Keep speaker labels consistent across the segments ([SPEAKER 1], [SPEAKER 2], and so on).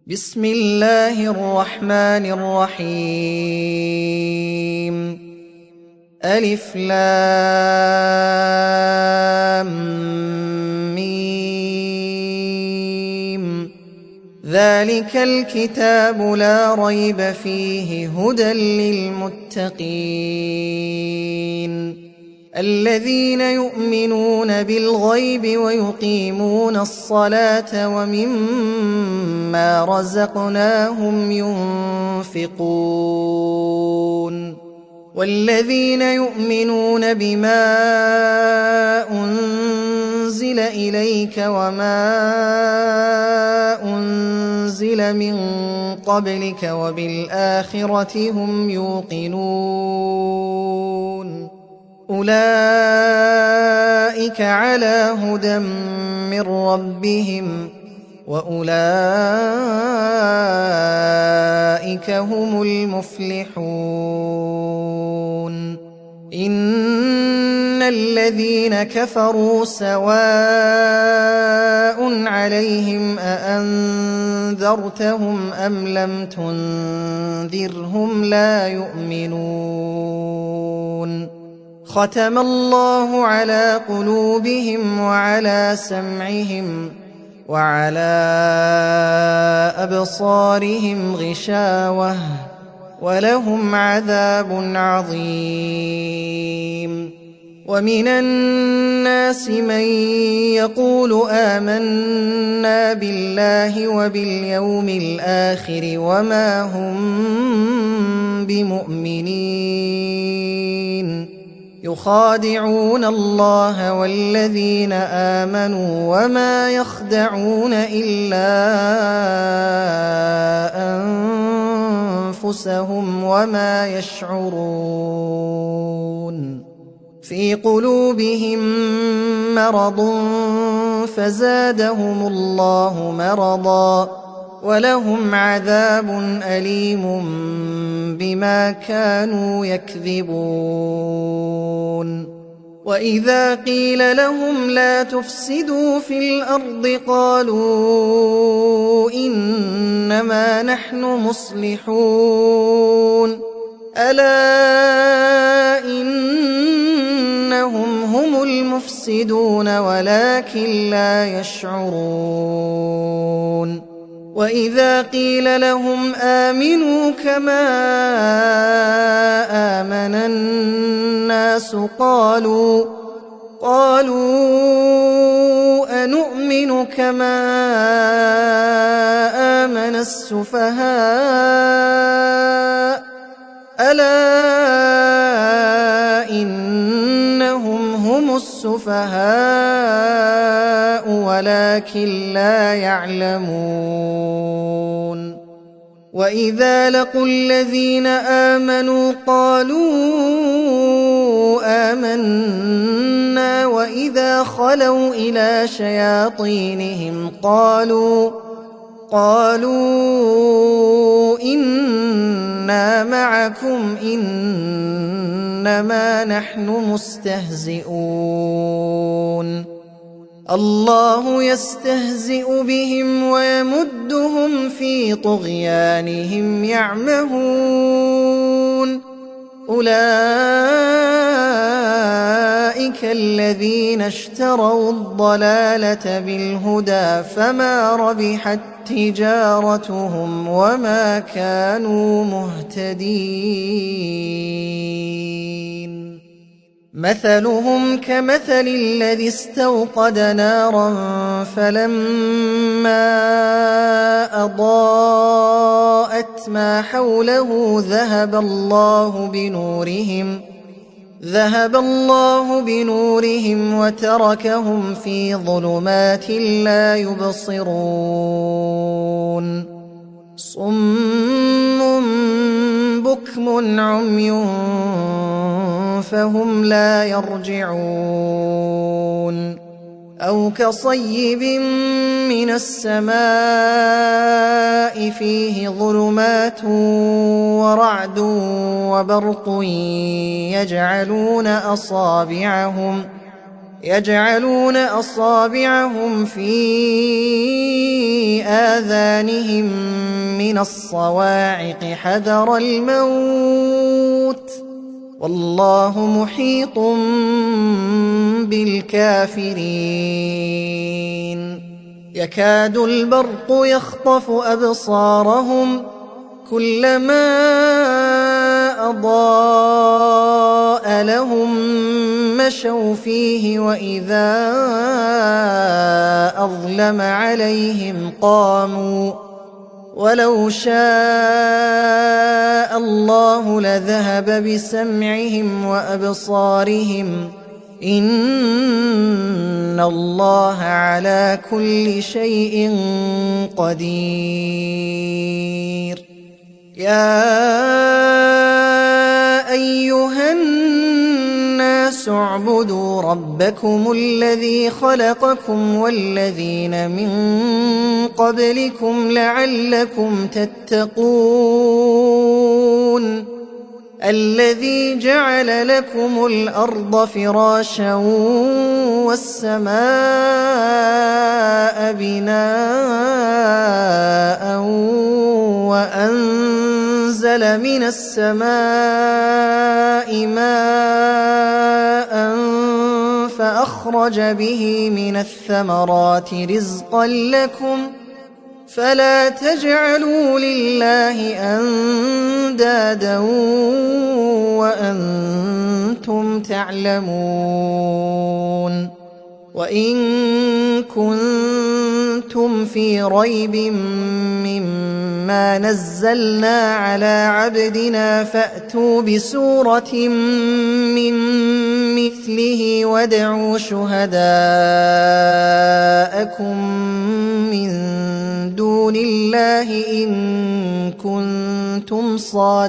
[SPEAKER 1] بسم الله الرحمن الرحيم ألف لام ميم ذلك الكتاب لا ريب فيه هدى للمتقين الذين يؤمنون بالغيب ويقيمون الصلاة ومما رزقناهم ينفقون والذين يؤمنون بما أنزل إليك وما أنزل من قبلك وبالآخرة هم يوقنون أولئك على هدى من ربهم وأولئك هم المفلحون إن الذين كفروا سواء عليهم أأنذرتهم أم لم تنذرهم لا يؤمنون ختم الله على قلوبهم وعلى سمعهم وعلى أبصارهم غشاوة ولهم عذاب عظيم ومن الناس من يقول آمنا بالله وباليوم الآخر وما هم بمؤمنين يخادعون الله والذين آمنوا وما يخدعون إلا أنفسهم وما يشعرون في قلوبهم مرض فزادهم الله مرضا ولهم عذاب أليم بما كانوا يكذبون وإذا قيل لهم لا تفسدوا في الأرض قالوا إنما نحن مصلحون ألا إنهم هم المفسدون ولكن لا يشعرون وإذا قيل لهم آمنوا كما آمن الناس قالوا أنؤمن كما آمن السفهاء ألا إنهم هم السفهاء ولكن لا يعلمون وإذا لقوا الذين آمنوا قالوا آمنا وإذا خلوا إلى شياطينهم قالوا إنا معكم إنما نحن مستهزئون الله يستهزئ بهم ويمدهم في طغيانهم يعمهون أولئك الذين اشتروا الضلالة بالهدى فما ربحت تجارتهم وما كانوا مهتدين مثلهم كمثل الذي استوقد نارا فلما أضاءت ما حوله ذهب الله بنورهم وتركهم في ظلمات لا يبصرون صم بكم عمي فهم لا يرجعون أو كصيب من السماء فيه ظلمات ورعد وبرق يجعلون أصابعهم في آذانهم من الصواعق حذر الموت والله محيط بالكافرين يكاد البرق يخطف أبصارهم كلما أضاء لهم مشوا فيه وإذا أظلم عليهم قاموا ولو شاء الله لذهب بسمعهم وأبصارهم إن الله على كل شيء قدير يا أيها الناس اعبدوا ربكم الذي خلقكم والذين من قبلكم لعلكم تتقون الذي جعل لكم الأرض فراشا والسماء بناء وأنزل من السماء ماء فأخرج به من الثمرات رزقا لكم فلا تجعلوا لله أندادا وأنتم تعلمون وإن كنتم في ريب مما نزلنا على عبدنا فأتوا بسورة من مثله وادعوا شهداءكم من دون الله إن كنتم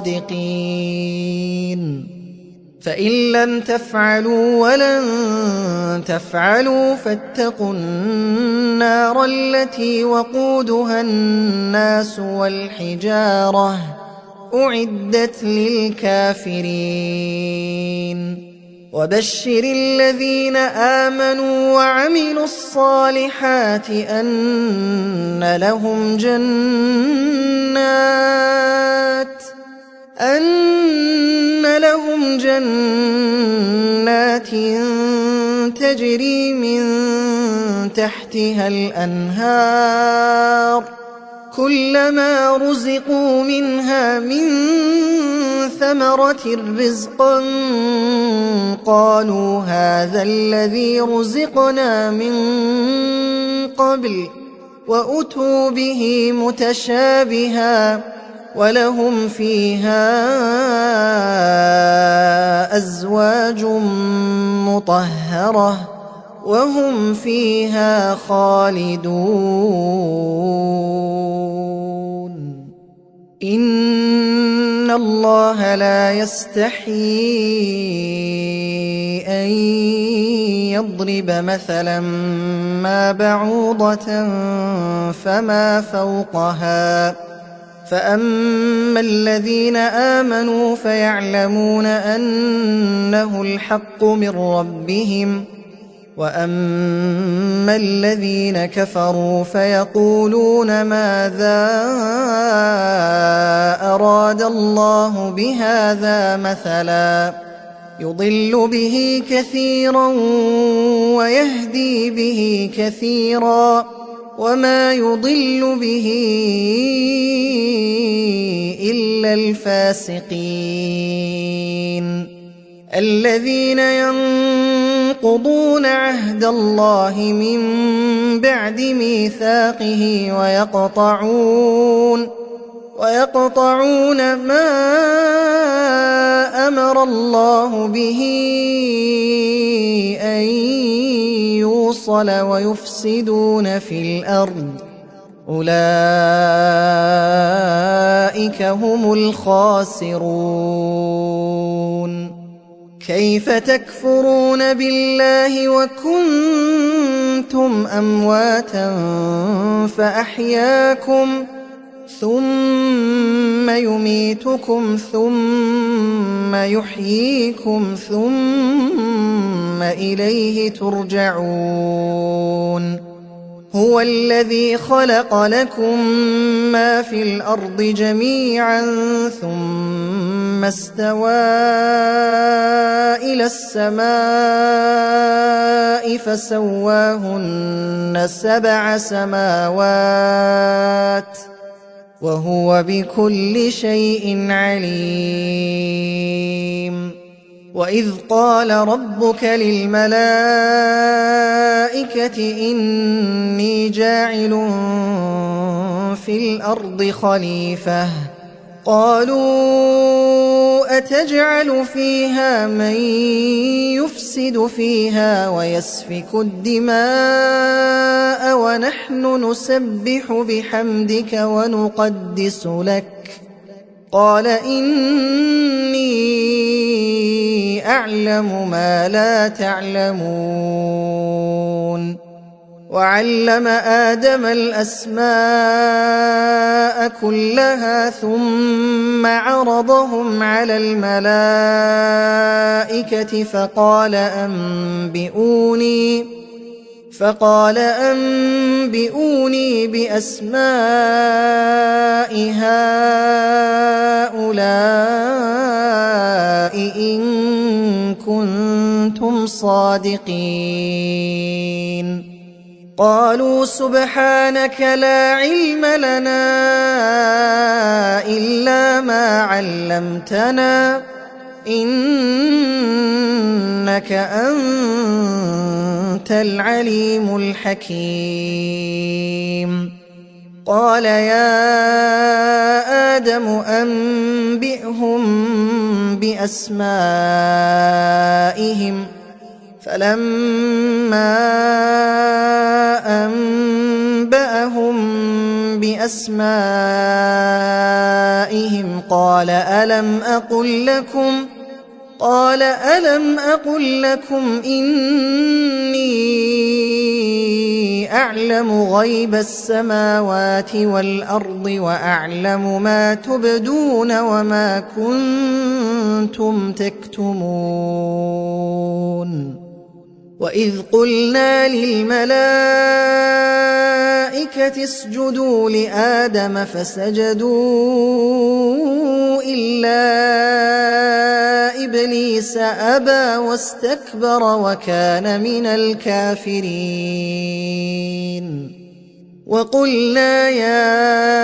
[SPEAKER 1] صادقين فإن لم تفعلوا ولن تفعلوا فاتقوا النار التي وقودها الناس والحجارة أعدت للكافرين وبشر الذين آمنوا وعملوا الصالحات أن لهم جنات تجري من تحتها الأنهار كلما رزقوا منها من ثمرة رزقا قالوا هذا الذي رزقنا من قبل وأتوا به متشابها ولهم فيها أزواج مطهرة وهم فيها خالدون إن الله لا يستحيي أن يضرب مثلا ما بعوضة فما فوقها فأما الذين آمنوا فيعلمون أنه الحق من ربهم وأما الذين كفروا فيقولون ماذا أراد الله بهذا مثلا يضل به كثيرا ويهدي به كثيرا وما يضل به إلا الفاسقين الذين ينقضون عهد الله من بعد ميثاقه ويقطعون ما أمر الله به أن يوصل ويفسدون في الأرض أولئك هم الخاسرون كيف تكفرون بالله وكنتم أمواتا فأحياكم ثم يميتكم ثم يحييكم ثم إليه ترجعون هو الذي خلق لكم ما في الأرض جميعا ثم استوى إلى السماء فسواهن 7 سماوات وهو بكل شيء عليم وإذ قال ربك للملائكة إني جاعل في الأرض خليفة قالوا أتجعل فيها من يفسد فيها ويسفك الدماء ونحن نسبح بحمدك ونقدس لك قال إني أعلم ما لا تعلمون وعلم آدم الأسماء كلها ثم عرضهم على الملائكة فقال أنبئوني بأسماء هؤلاء إن كنتم صادقين قالوا سبحانك لا علم لنا إلا ما علمتنا إنك أنت العليم الحكيم قال يا آدم أنبئهم بأسمائهم فلما أنبأهم بأسمائهم قال ألم أقل لكم إني أعلم غيب السماوات والأرض وأعلم ما تبدون وما كنتم تكتمون وإذ قلنا للملائكة اسجدوا لآدم فسجدوا إلا إبليس أبى واستكبر وكان من الكافرين وقلنا يا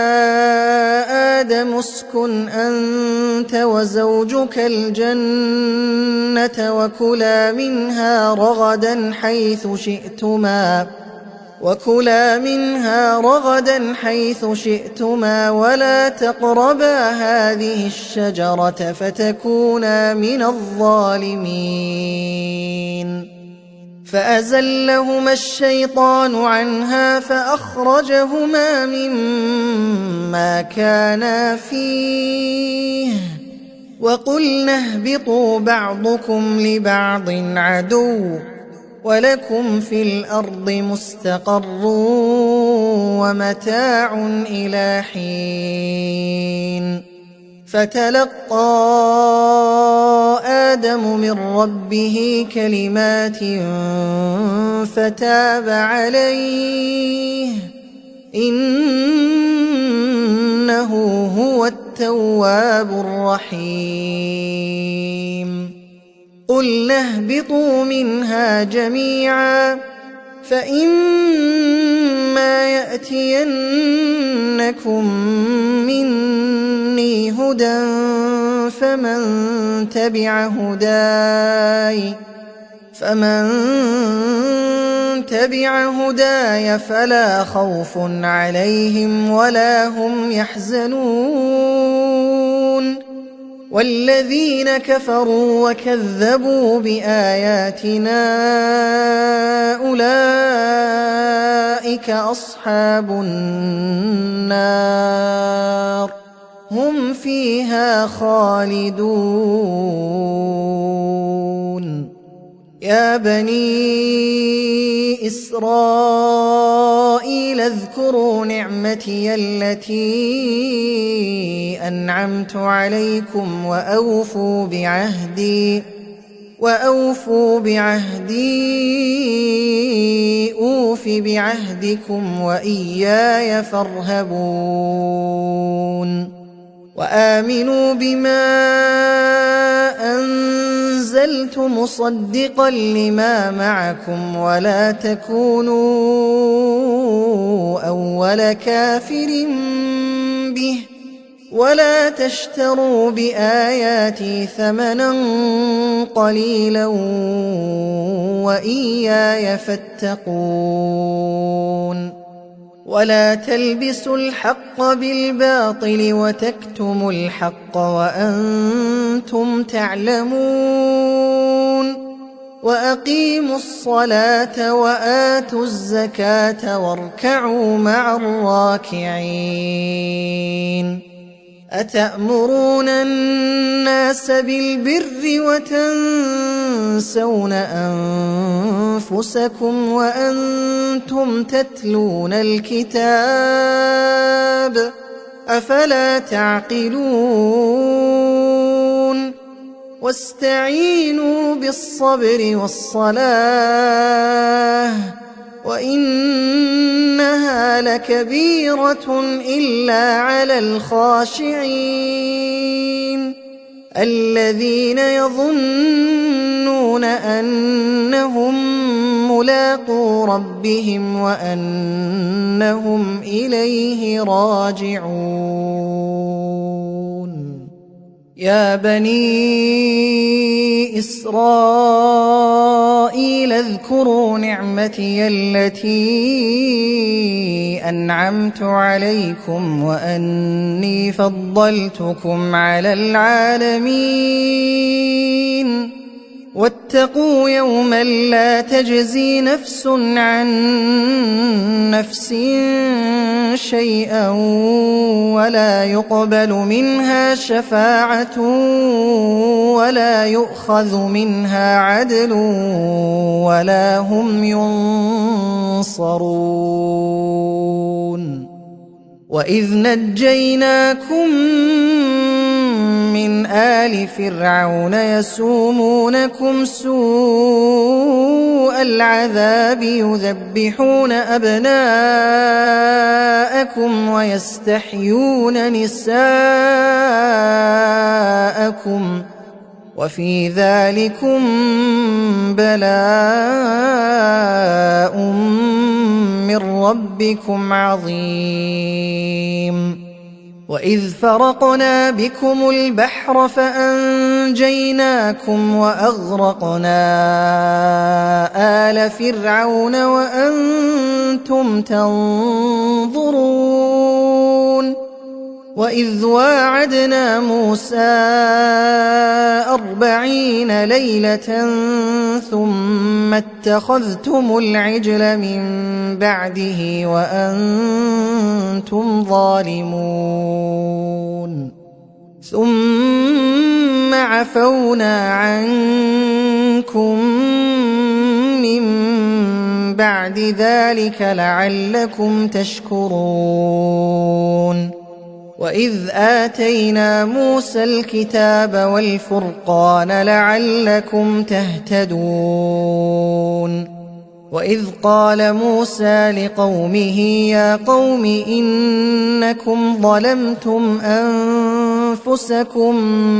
[SPEAKER 1] آدم اسكن أنت وزوجك الجنة وكلا منها رغدا حيث شئتما ولا تقربا هذه الشجرة فتكونا من الظالمين فأزلهما الشيطان عنها فأخرجهما مما كانا فيه وقلنا اهبطوا بعضكم لبعض عدو ولكم في الأرض مستقر ومتاع إلى حين فتلقى آدم من ربه كلمات فتاب عليه إنه هو التواب الرحيم قلنا اهبطوا منها جميعا فإما يأتينكم مني هدى فمن تبع هداي فلا خوف عليهم ولا هم يحزنون والذين كفروا وكذبوا بآياتنا أولئك أصحاب النار هم فيها خالدون يا بني إسرائيل اذكروا نعمتي التي أنعمت عليكم وأوفوا بعهدي أوف بعهدكم وإياي فارهبون وآمنوا بما أنزلت مصدقا لما معكم ولا تكونوا أول كافر به ولا تشتروا بآياتي ثمنا قليلا وإياي فاتقون ولا تلبسوا الحق بالباطل وتكتموا الحق وأنتم تعلمون وأقيموا الصلاة وآتوا الزكاة واركعوا مع الراكعين أتأمرون الناس بالبر وتنسون أنفسكم وأنتم تتلون الكتاب أفلا تعقلون واستعينوا بالصبر والصلاة وإنها لكبيرة إلا على الخاشعين الذين يظنون أنهم ملاقو ربهم وأنهم إليه راجعون يا بني إسرائيل اذكروا نعمتي التي أنعمت عليكم وأني فضلتكم على العالمين واتقوا يوما لا تجزي نفس عن نفس شيئا ولا يقبل منها شفاعة ولا يؤخذ منها عدل ولا هم ينصرون وإذ نجيناكم من آل فرعون يسومونكم سوء العذاب يذبحون أبناءكم ويستحيون نساءكم وفي ذلكم بلاء من ربكم عظيم وإذ فرقنا بكم البحر فأنجيناكم وأغرقنا آل فرعون وأنتم تنظرون وإذ واعدنا موسى 40 ليلة ثم اتخذتم العجل من بعده وأنتم ظالمون ثم عفونا عنكم من بعد ذلك لعلكم تشكرون وإذ آتينا موسى الكتاب والفرقان لعلكم تهتدون وإذ قال موسى لقومه يا قوم إنكم ظلمتم أنفسكم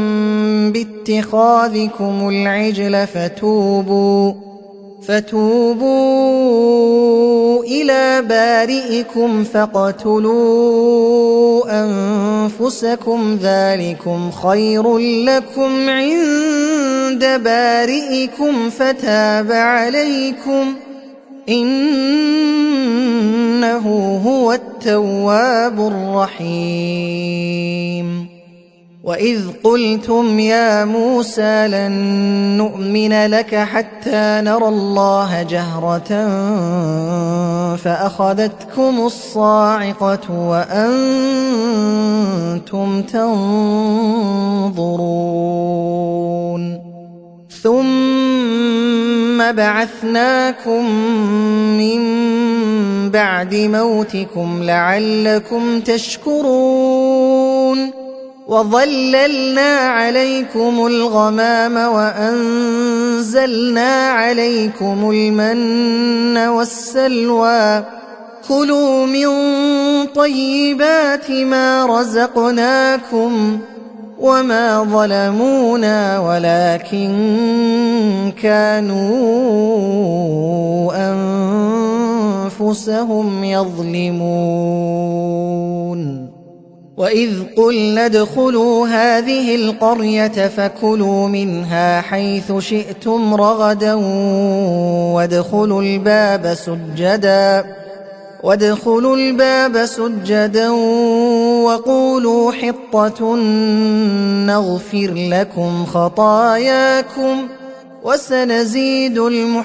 [SPEAKER 1] باتخاذكم العجل فتوبوا إلى بارئكم فاقتلوا أنفسكم ذلكم خير لكم عند بارئكم فتاب عليكم إنه هو التواب الرحيم وإذ قلتم يا موسى لن نؤمن لك حتى نرى الله جهرة فأخذتكم الصاعقة وأنتم تنظرون ثم ثم بعثناكم من بعد موتكم لعلكم تشكرون وظللنا عليكم الغمام وأنزلنا عليكم المن والسلوى كلوا من طيبات ما رزقناكم وما ظلمونا ولكن كانوا أنفسهم يظلمون وإذ قلنا ادخلوا هذه القرية فكلوا منها حيث شئتم رغدا وادخلوا الباب سجدا وقولوا حطة نغفر لكم خطاياكم وسنزيد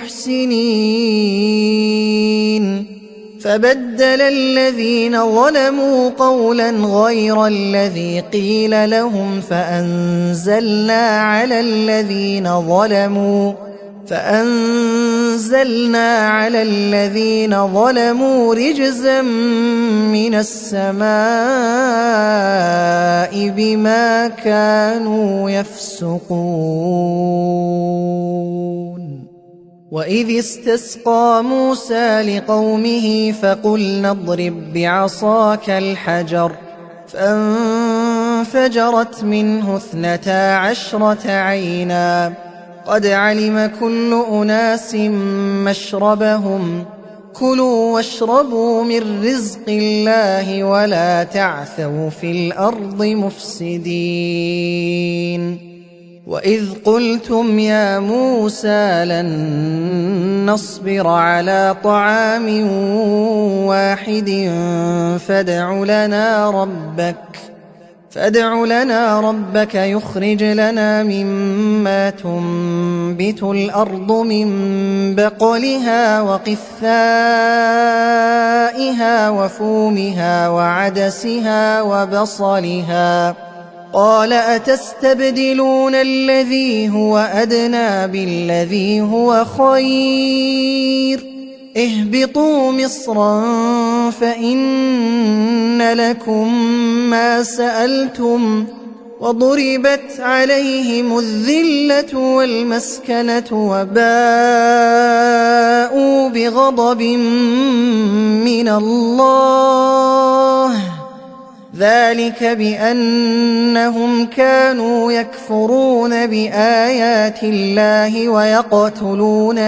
[SPEAKER 1] المحسنين فبدل الذين ظلموا قولا غير الذي قيل لهم فأنزلنا على الذين ظلموا رجزا من السماء بما كانوا يفسقون وإذ استسقى موسى لقومه فقلنا اضرب بعصاك الحجر فانفجرت منه 12 عينا قد علم كل أناس مشربهم كلوا واشربوا من رزق الله ولا تعثوا في الأرض مفسدين وإذ قلتم يا موسى لن نصبر على طعام واحد فادع لنا ربك يخرج لنا مما تنبت الأرض من بقلها وقثائها وفومها وعدسها وبصلها قال أتستبدلون الذي هو أدنى بالذي هو خير اهبطوا مصرا فإن لكم ما سألتم وضربت عليهم الذلة والمسكنة وباءوا بغضب من الله ذلك بأنهم كانوا يكفرون بآيات الله ويقتلون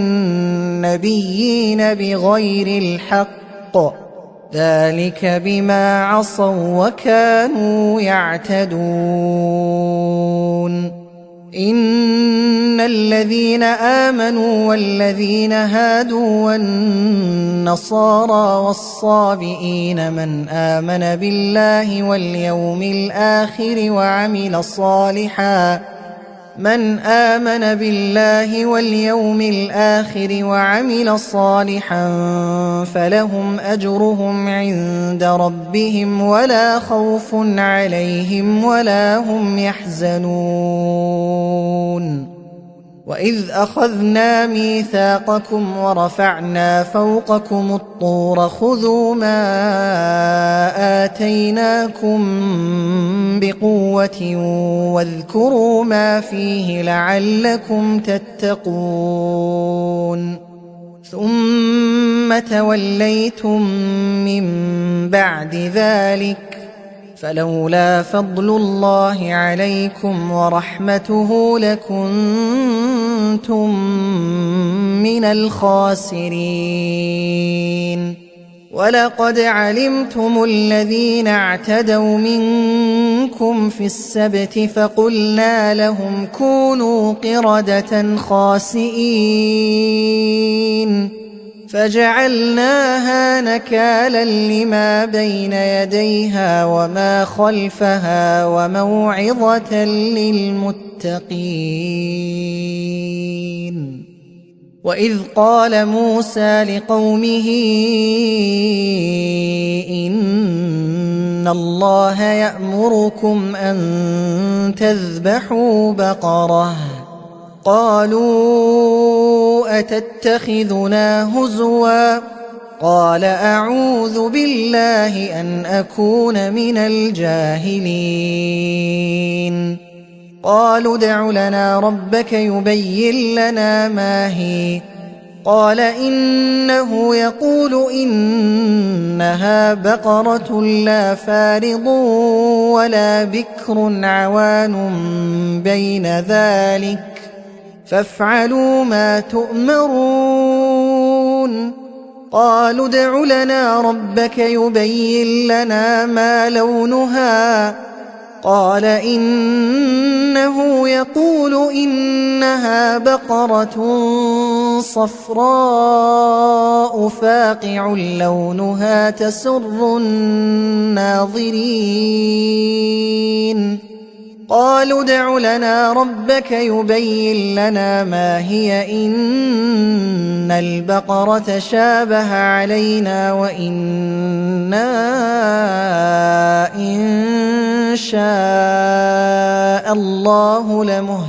[SPEAKER 1] النبيين بغير الحق ذلك بما عصوا وكانوا يعتدون إن الذين آمنوا والذين هادوا والنصارى والصابئين من آمن بالله واليوم الآخر وعمل صالحا فلهم أجرهم عند ربهم ولا خوف عليهم ولا هم يحزنون وإذ أخذنا ميثاقكم ورفعنا فوقكم الطور خذوا ما آتيناكم بقوة واذكروا ما فيه لعلكم تتقون ثم توليتم من بعد ذلك فلولا فضل الله عليكم ورحمته لكنتم من الخاسرين ولقد علمتم الذين اعتدوا منكم في السبت فقلنا لهم كونوا قردة خاسئين فجعلناها نكالا لما بين يديها وما خلفها وموعظة للمتقين وإذ قال موسى لقومه إن الله يأمركم أن تذبحوا بقرة قالوا أتتخذنا هزوا قال أعوذ بالله أن أكون من الجاهلين قالوا ادع لنا ربك يبين لنا ما هي قال إنه يقول إنها بقرة لا فارض ولا بكر عوان بين ذلك فافعلوا ما تؤمرون قالوا ادع لنا ربك يبين لنا ما لونها قال إنه يقول إنها بقرة صفراء فاقع لونها تسر الناظرين قالوا ادع لنا ربك يبين لنا ما هي إن البقرة شابه علينا وإنا إن شاء الله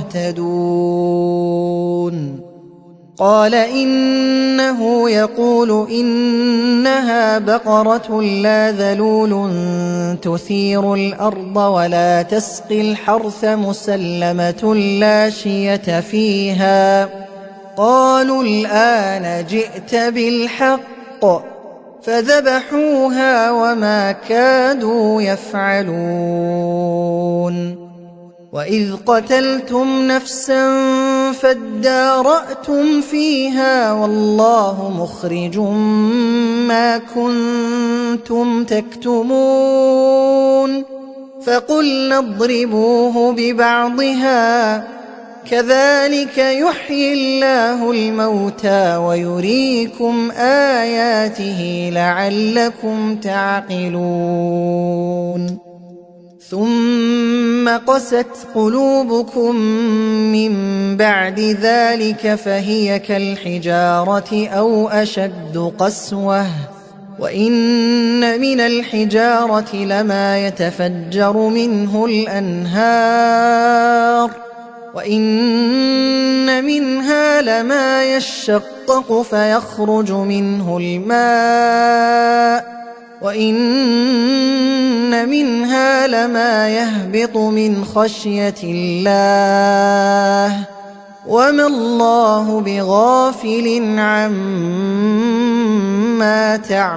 [SPEAKER 1] لمهتدون قال إنه يقول إنها بقرة لا ذلول تثير الأرض ولا تسقي الحرث مسلمة لا شية فيها قالوا الآن جئت بالحق فذبحوها وما كادوا يفعلون وإذ قتلتم نفسا فادارأتم فيها والله مخرج ما كنتم تكتمون فقلنا اضربوه ببعضها كذلك يحيي الله الموتى ويريكم آياته لعلكم تعقلون ثم قست قلوبكم من بعد ذلك فهي كالحجارة أو أشد قسوة وإن من الحجارة لما يتفجر منه الأنهار وإن منها لما يشقق فيخرج منه الماء وإن منها لما يهبط من خشية الله وما الله بغافل عما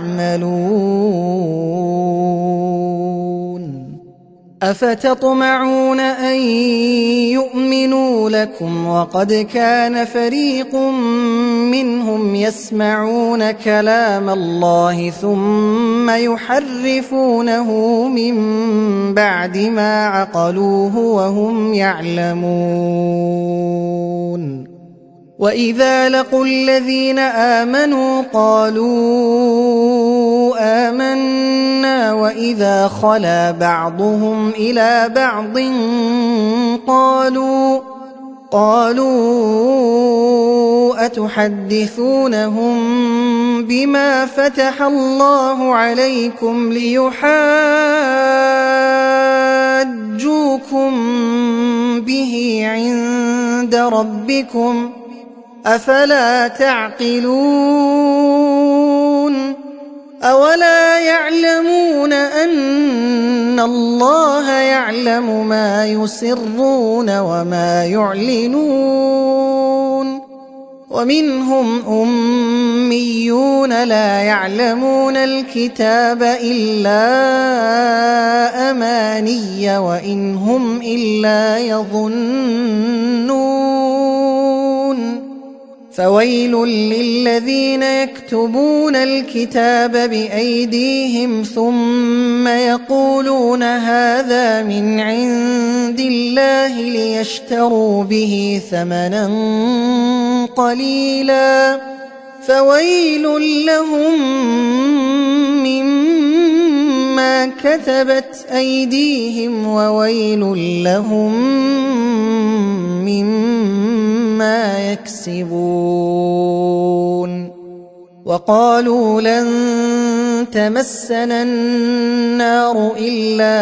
[SPEAKER 1] تعملون أفتطمعون أن يؤمنوا لكم وقد كان فريق منهم يسمعون كلام الله ثم يحرفونه من بعد ما عقلوه وهم يعلمون وإذا لقوا الذين آمنوا قالوا آمنا وإذا خلا بعضهم إلى بعض قالوا أتحدثونهم بما فتح الله عليكم ليحاجوكم به عند ربكم أفلا تعقلون أولا يعلمون أن الله يعلم ما يسرون وما يعلنون ومنهم أميون لا يعلمون الكتاب إلا أماني وإن هم إلا يظنون فويل للذين يكتبون الكتاب بأيديهم ثم يقولون هذا من عند الله ليشتروا به ثمنا قليلا فويل لهم مما كتبت أيديهم وويل لهم مما يكسبون وقالوا لن تمسنا النار إلا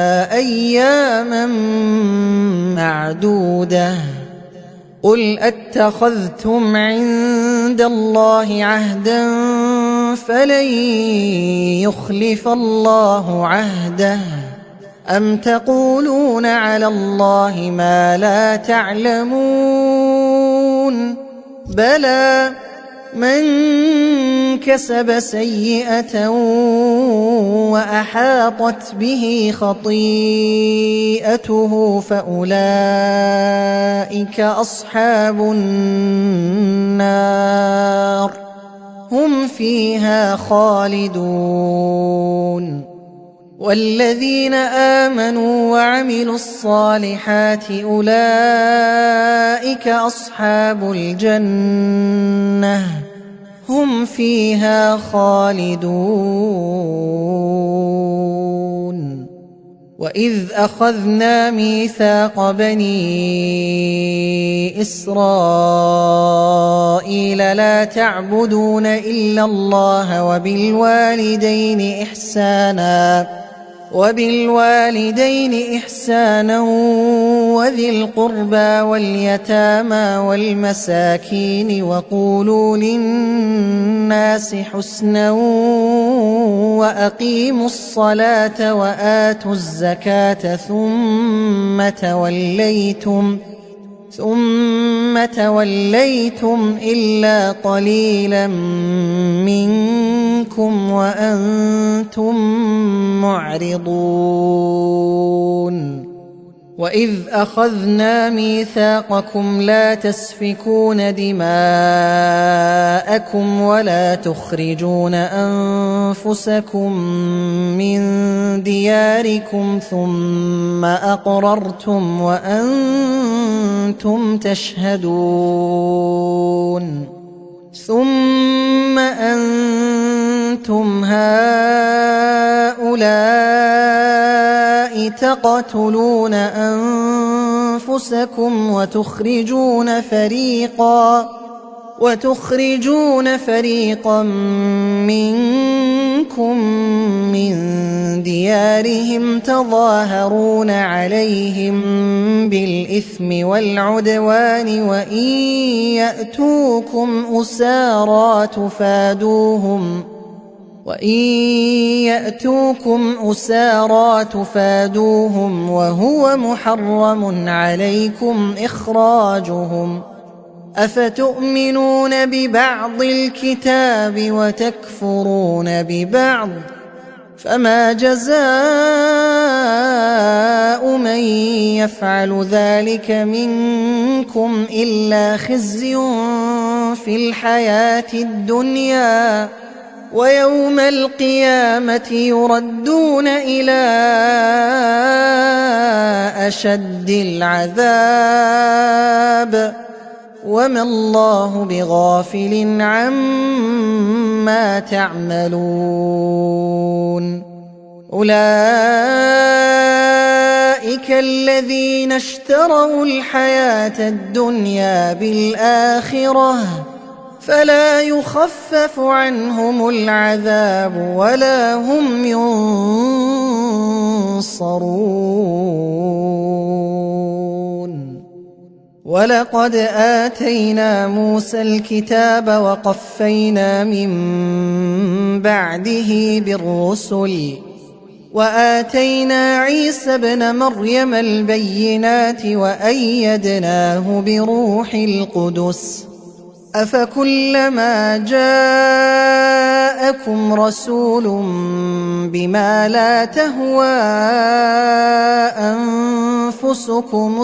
[SPEAKER 1] أياما معدودة قل اتخذتم عند الله عهدا فلن يخلف الله عهده أم تقولون على الله ما لا تعلمون بلى من كسب سيئة وأحاطت به خطيئته فأولئك أصحاب النار هم فيها خالدون والذين آمنوا وعملوا الصالحات أولئك أصحاب الجنة هم فيها خالدون وإذ أخذنا ميثاق بني إسرائيل لا تعبدون إلا الله وبالوالدين إحسانا وذي القربى واليتامى والمساكين وقولوا للناس حسنا وأقيموا الصلاة وآتوا الزكاة ثم توليتم إلا قليلا منكم وأنتم معرضون وإذ أخذنا ميثاقكم لا تسفكون دماءكم ولا تخرجون أنفسكم من دياركم ثم أقررتم وأنتم تشهدون ثم أنتم هؤلاء تقتلون أنفسكم وتخرجون فريقا منكم من ديارهم تظاهرون عليهم بالإثم والعدوان وإن يأتوكم أسارى تفادوهم وهو محرم عليكم إخراجهم أفتؤمنون ببعض الكتاب وتكفرون ببعض فما جزاء من يفعل ذلك منكم إلا خزي في الحياة الدنيا ويوم القيامة يردون إلى أشد العذاب وما الله بغافل عما تعملون أولئك الذين اشتروا الحياة الدنيا بالآخرة فلا يخفف عنهم العذاب ولا هم ينصرون ولقد آتينا موسى الكتاب وقفينا من بعده بالرسل وآتينا عيسى ابن مريم البينات وأيدناه بروح القدس أفكلما جاءكم رسول بما لا تهوى أنفسكم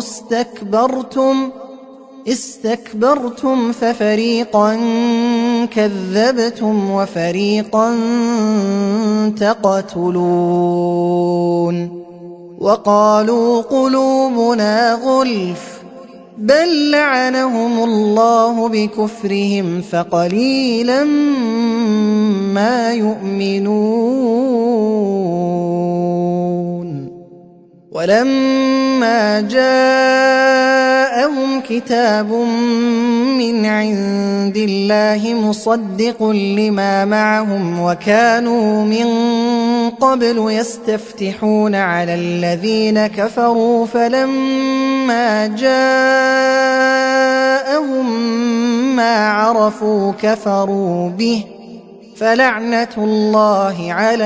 [SPEAKER 1] استكبرتم ففريقا كذبتم وفريقا تقتلون وقالوا قلوبنا غلف بل لعنهم الله بكفرهم فقليلا ما يؤمنون ولما جاءهم كتاب من عند الله مصدق لما معهم وكانوا من قبل يستفتحون على الذين كفروا فلما جاءهم ما عرفوا كفروا به فلعنة الله على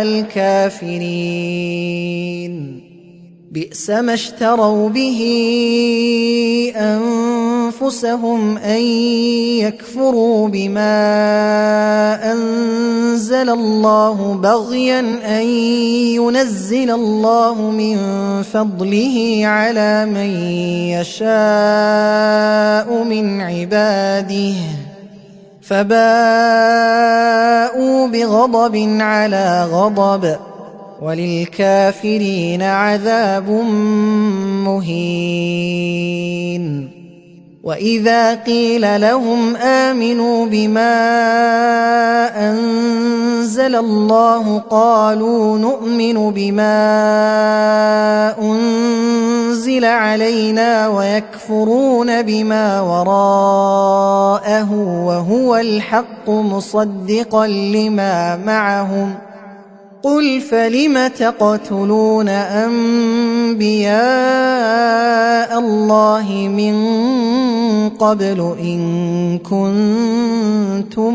[SPEAKER 1] الكافرين. بئس ما اشتروا به أنفسهم أن يكفروا بما أنزل الله بغيا أن ينزل الله من فضله على من يشاء من عباده فباءوا بغضب على غضب وللكافرين عذاب مهين. وإذا قيل لهم آمنوا بما أنزل الله قالوا نؤمن بما أنزل علينا ويكفرون بما وراءه وهو الحق مصدقا لما معهم قل فلم تقتلون أنبياء الله من قبل إن كنتم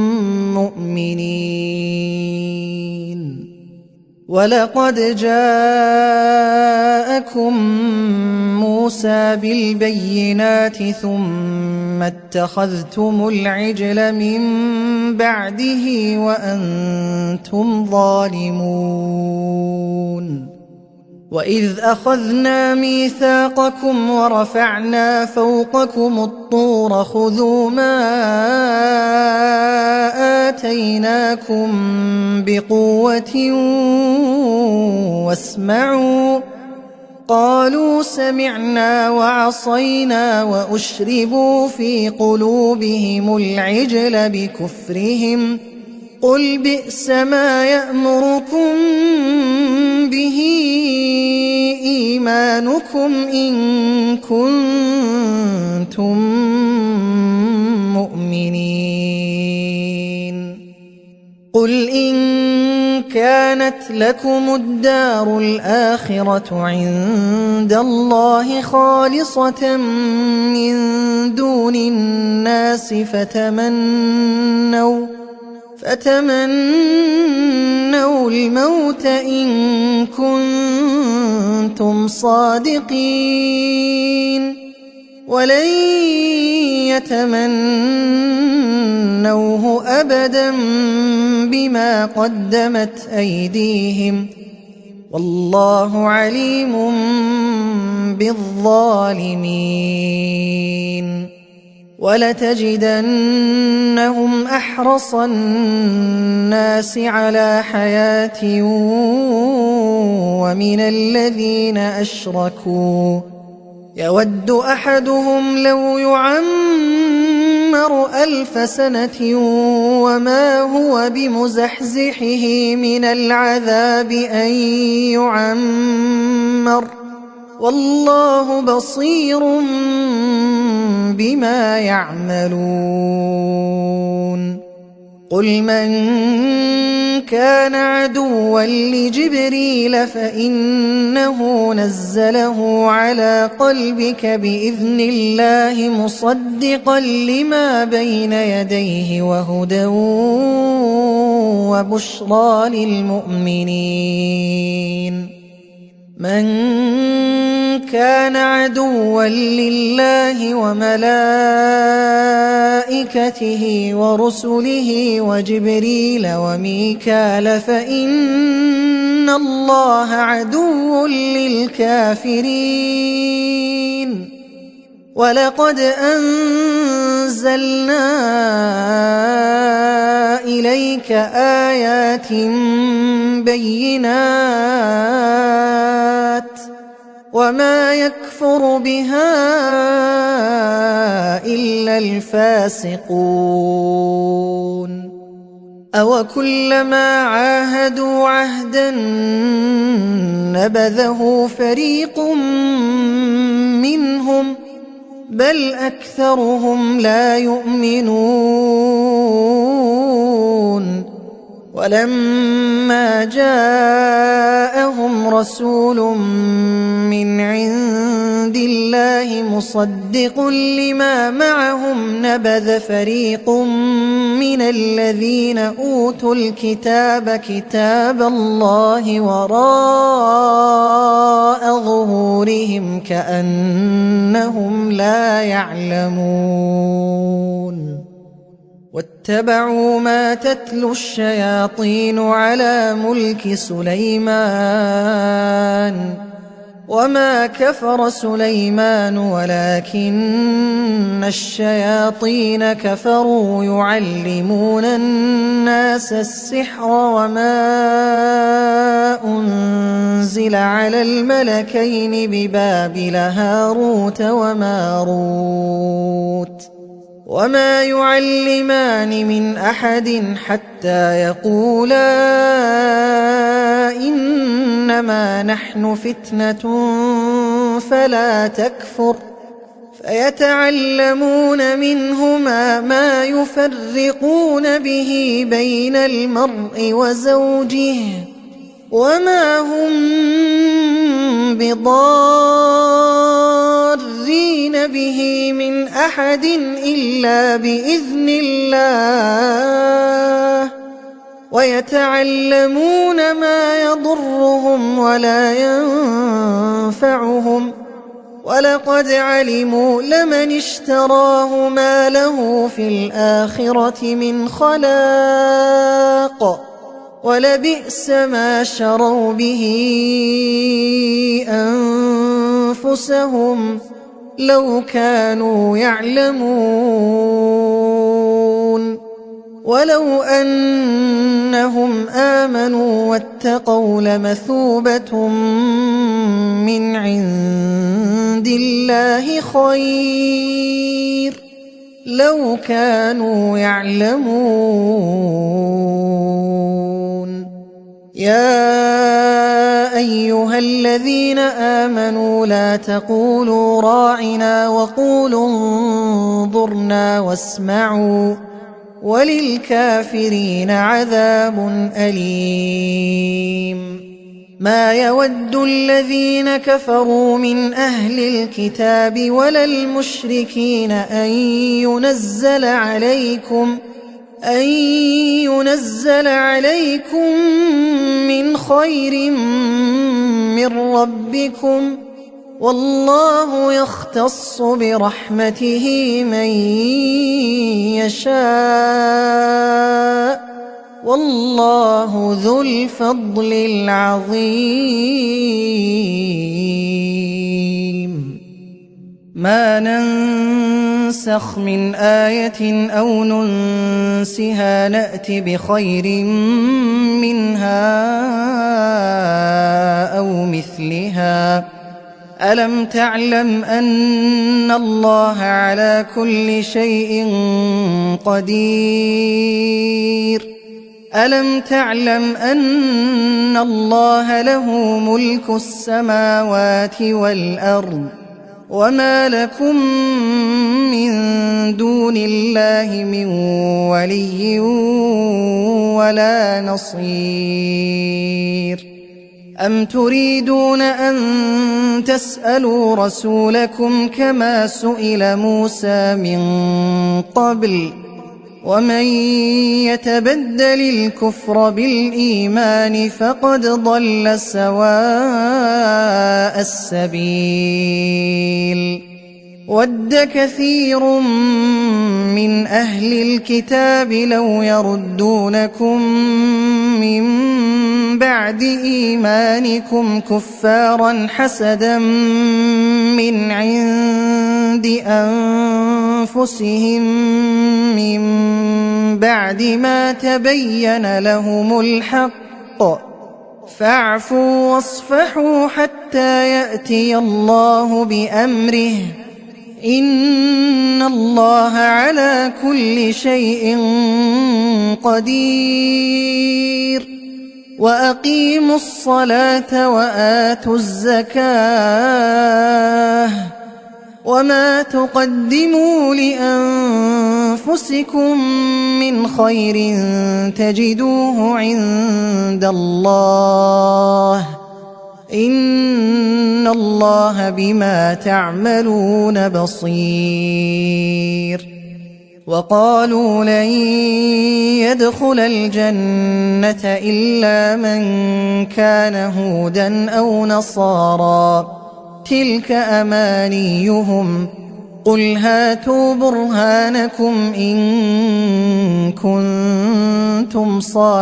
[SPEAKER 1] مؤمنين. ولقد جاءكم موسى بالبينات ثم اتخذتم العجل من بعده وأنتم ظالمون. وإذ أخذنا ميثاقكم ورفعنا فوقكم الطور خذوا ما آتيناكم بقوة واسمعوا قالوا سمعنا وعصينا وأشربوا في قلوبهم العجل بكفرهم قل بئس ما يأمركم به إيمانكم إن كنتم مؤمنين. قل إن كانت لكم الدار الآخرة عند الله خالصة من دون الناس فتمنوا الموت إن كنتم صادقين ولن يتمنوه أبدا بما قدمت أيديهم والله عليم بالظالمين. ولتجدنهم أحرص الناس على حياة ومن الذين أشركوا يود أحدهم لو يعمر 1000 سنة وما هو بمزحزحه من العذاب أن يعمر والله بصير بما يعملون. قل من كان عدوا لجبريل فإنه نزله على قلبك بإذن الله مصدقا لما بين يديه وهدى وبشرى للمؤمنين. من كان عدوا لله وملائكته ورسله وجبريل وميكال فإن الله عدو للكافرين. ولقد أنزلنا إليك آيات بينات وما يكفر بها إلا الفاسقون. أوكلما عاهدوا عهدا نبذه فريق منهم بل أكثرهم لا يؤمنون. ولما جاءهم رسول من عند الله مصدق لما معهم نبذ فريق من الذين أوتوا الكتاب كتاب الله وراء ظهورهم كأنهم لا يعلمون واتبعوا ما تتلو الشياطين على ملك سليمان وما كفر سليمان ولكن الشياطين كفروا يعلمون الناس السحر وما أنزل على الملكين ببابل هاروت وماروت وما يعلمان من أحد حتى يقولا إنما نحن فتنة فلا تكفر فيتعلمون منهما ما يفرقون به بين المرء وزوجه وما هم بضارين به من أحد إلا بإذن الله ويتعلمون ما يضرهم ولا ينفعهم ولقد علموا لمن اشتراه ما له في الآخرة من خلاق ولبئس ما شروا به أنفسهم لو كانوا يعلمون ولو أنهم آمنوا واتقوا لمثوبة من عند الله خير لو كانوا يعلمون يا أيها الذين آمنوا لا تقولوا راعنا وقولوا انظرنا واسمعوا وللكافرين عذاب أليم ما يود الذين كفروا من أهل الكتاب ولا المشركين أن ينزل عليكم من خير من ربكم والله يختص برحمته من يشاء والله ذو الفضل العظيم ما ننسخ من آية أو ننسها نأت بخير منها أو مثلها ألم تعلم أن الله على كل شيء قدير ألم تعلم أن الله له ملك السماوات والأرض وما لكم من دون الله من ولي ولا نصير أم تريدون أن تسألوا رسولكم كما سئل موسى من قبل ومن يتبدل الكفر بالإيمان فقد ضل سواء السبيل ود كثير من أهل الكتاب لو يردونكم من بعد إيمانكم كفارا حسدا من عند أنفسهم من بعد ما تبين لهم الحق فاعفوا واصفحوا حتى يأتي الله بأمره إن الله على كل شيء قدير وأقيموا الصلاة وآتوا الزكاة وما تقدموا أنفسكم من خير تجدوه عند الله إن الله بما تعملون بصير. وقالوا لن يدخل الجنة إلا من كان هودا أو نصارى تلك أمانيهم قل هاتوا برهانكم إن كنتم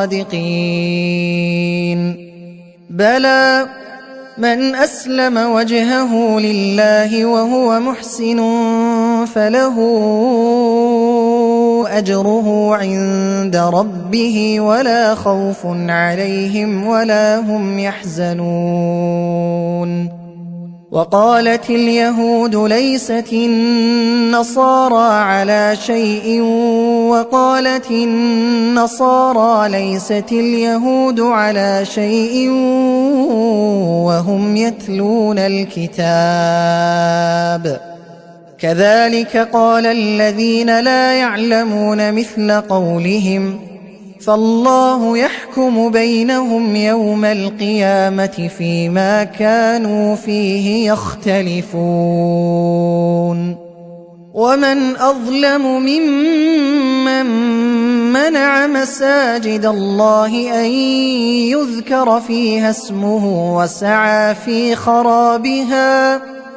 [SPEAKER 1] صادقين. بلى من أسلم وجهه لله وهو محسن فله أجره عند ربه ولا خوف عليهم ولا هم يحزنون. وقالت اليهود ليست النصارى على شيء وقالت النصارى ليست اليهود على شيء وهم يتلون الكتاب كذلك قال الذين لا يعلمون مثل قولهم فالله يحكم بينهم يوم القيامة فيما كانوا فيه يختلفون. ومن أظلم ممن منع مساجد الله أن يذكر فيها اسمه وسعى في خرابها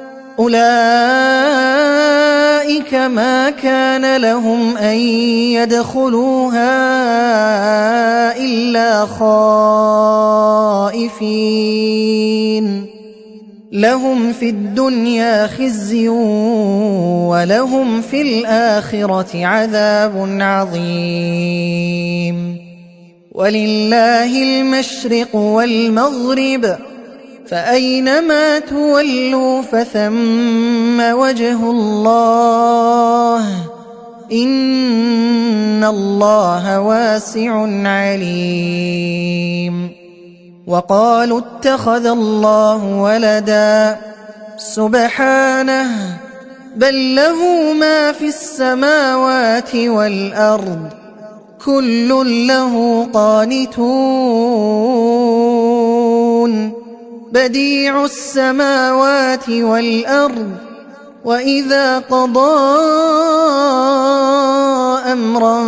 [SPEAKER 1] أولئك ما كان لهم أن يدخلوها إلا خائفين لهم في الدنيا خزي ولهم في الآخرة عذاب عظيم. ولله المشرق والمغرب فأينما تولوا فثم وجه الله إن الله واسع عليم. وقالوا اتخذ الله ولدا سبحانه بل له ما في السماوات والأرض كل له قانتون بديع السماوات والأرض وإذا قضى أمرا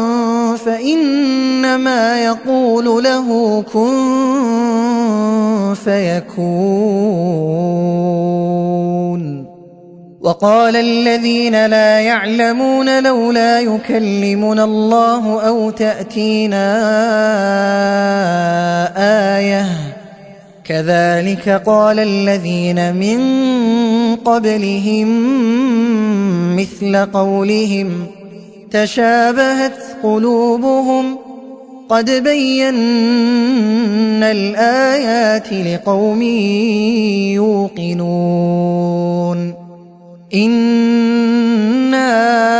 [SPEAKER 1] فإنما يقول له كن فيكون. وقال الذين لا يعلمون لولا يكلمنا الله أو تأتينا آية كذلك قال الذين من قبلهم مثل قولهم تشابهت قلوبهم قد بينا الآيات لقوم يوقنون. إنا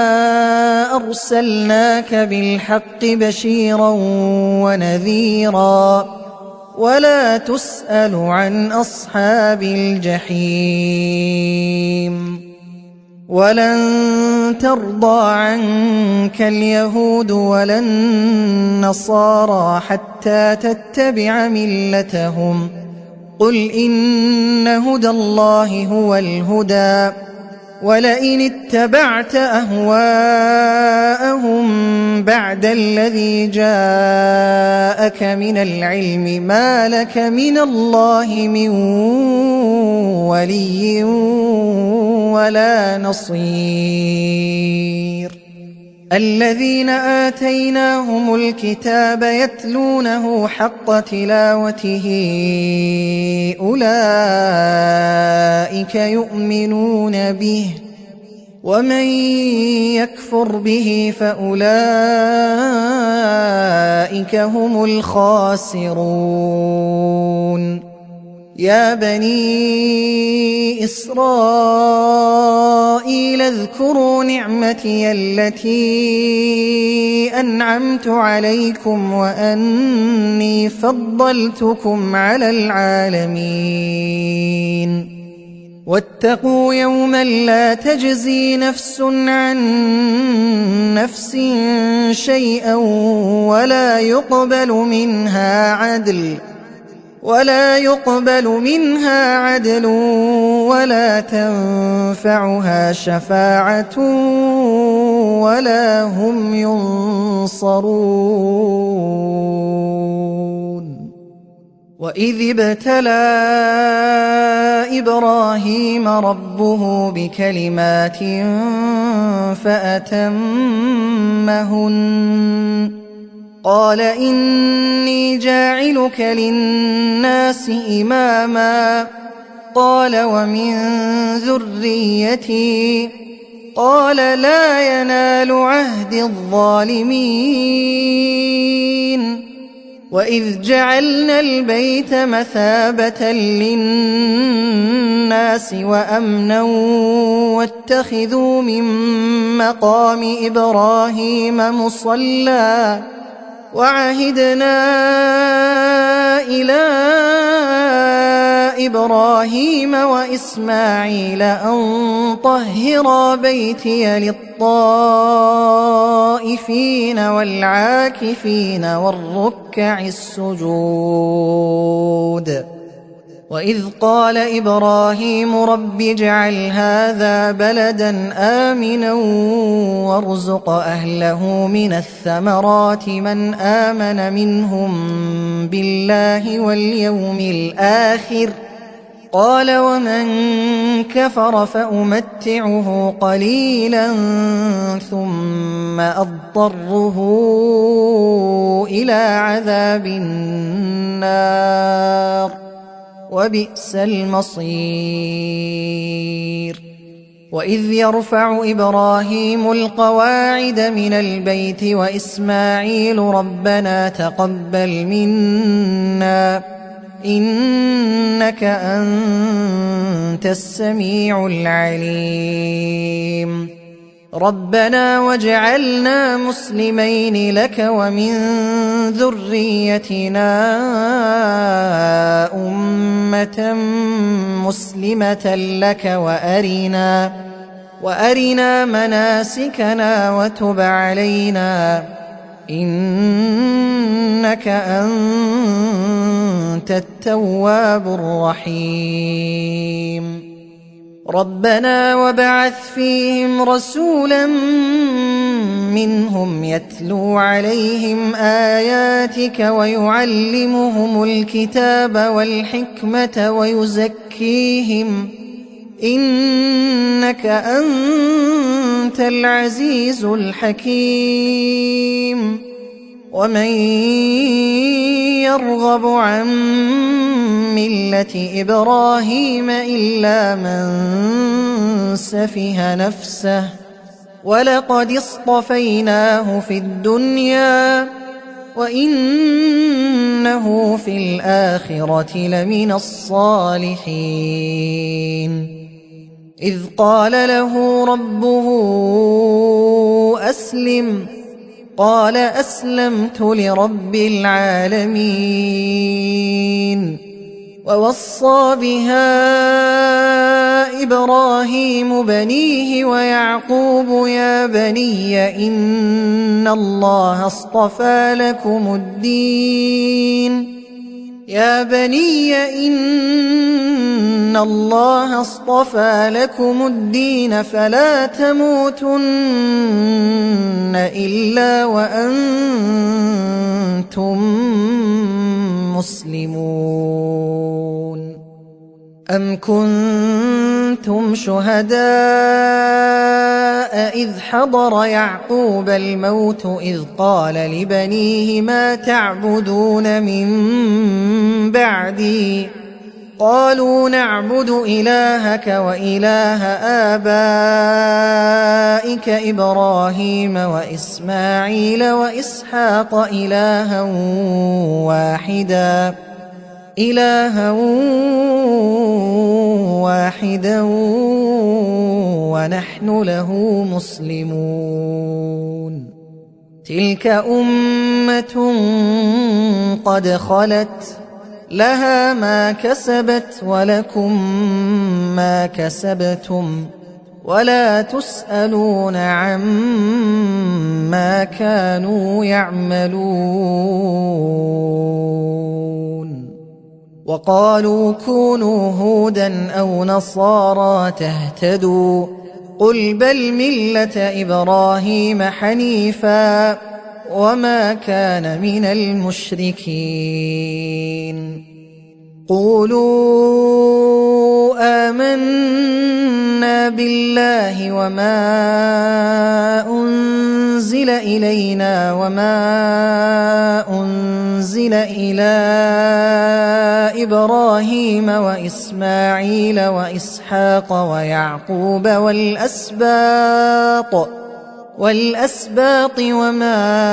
[SPEAKER 1] أرسلناك بالحق بشيرا ونذيرا ولا تسأل عن أصحاب الجحيم. ولن ترضى عنك اليهود ولا النصارى حتى تتبع ملتهم قل إن هدى الله هو الهدى ولئن اتبعت أهواءهم بعد الذي جاءك من العلم ما لك من الله من ولي ولا نصير. الذين آتيناهم الكتاب يتلونه حق تلاوته أولئك يؤمنون به ومن يكفر به فأولئك هم الخاسرون. يا بني إسرائيل اذكروا نعمتي التي أنعمت عليكم وأني فضلتكم على العالمين. واتقوا يوما لا تجزي نفس عن نفس شيئا ولا يقبل منها عدل ولا تنفعها شفاعة ولا هم ينصرون. وإذ ابتلى إبراهيم ربه بكلمات فأتمهن قال إني جاعلك للناس إماما قال ومن ذريتي قال لا ينال عهد الظالمين. وإذ جعلنا البيت مثابة للناس وأمنا واتخذوا من مقام إبراهيم مصلى وعهدنا إلى إبراهيم وإسماعيل أن طهرا بيتي للطائفين والعاكفين والركع السجود. وإذ قال إبراهيم رب اجعل هذا بلدا آمنا وارزق أهله من الثمرات من آمن منهم بالله واليوم الآخر قال ومن كفر فأمتعه قليلا ثم أضطره إلى عذاب النار وبئس المصير. وإذ يرفع إبراهيم القواعد من البيت وإسماعيل ربنا تقبل منا إنك أنت السميع العليم. ربنا واجعلنا مسلمين لك ومن ذريتنا أمة مسلمة لك وأرنا مناسكنا وتب علينا إنك أنت التواب الرحيم. ربنا وابعث فيهم رسولا منهم يتلو عليهم آياتك ويعلمهم الكتاب والحكمة ويزكيهم إنك أنت العزيز الحكيم. ومن يرغب عن ملة إبراهيم إلا من سفه نفسه ولقد اصطفيناه في الدنيا وإنه في الآخرة لمن الصالحين. إذ قال له ربه أسلم قال أسلمت لرب العالمين. ووصى بها إبراهيم بنيه ويعقوب يا بني إن الله اصطفى لكم الدين فلا تموتن إلا وأنتم مسلمون. أم كنتم شهداء إذ حضر يعقوب الموت إذ قال لبنيه ما تعبدون من بعدي قالوا نعبد إلهك وإله آبائك إبراهيم وإسماعيل وإسحاق إلها واحدا ونحن له مسلمون. تلك أمة قد خلت لها ما كسبت ولكم ما كسبتم ولا تسألون عما كانوا يعملون وقالوا كونوا هودا أو نصارى تهتدوا قل بل ملة إبراهيم حنيفا وما كان من المشركين قولوا آمنا بالله وما أنزل إلينا وما أنزل إلى إبراهيم وإسماعيل وإسحاق ويعقوب والأسباط وما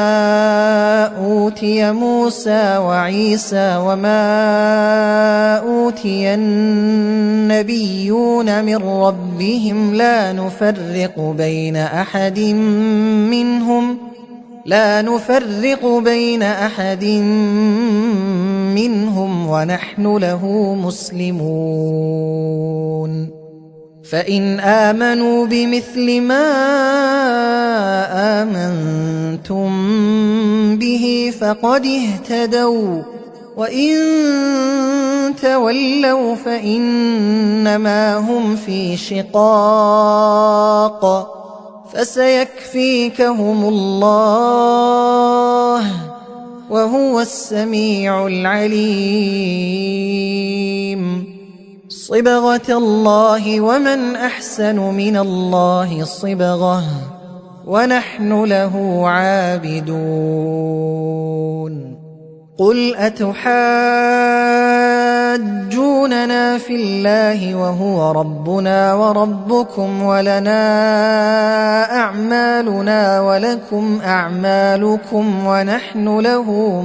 [SPEAKER 1] أوتي موسى وعيسى وما أوتي النبيون من ربهم لا نفرق بين أحد منهم ونحن له مسلمون فإن آمنوا بمثل ما آمنتم به فقد اهتدوا وإن تولوا فإنما هم في شقاق فسيكفيكهم الله وهو السميع العليم صبغة الله ومن أحسن من الله صبغة ونحن له عابدون قل أتحاجوننا في الله وهو ربنا وربكم ولنا أعمالنا ولكم أعمالكم ونحن له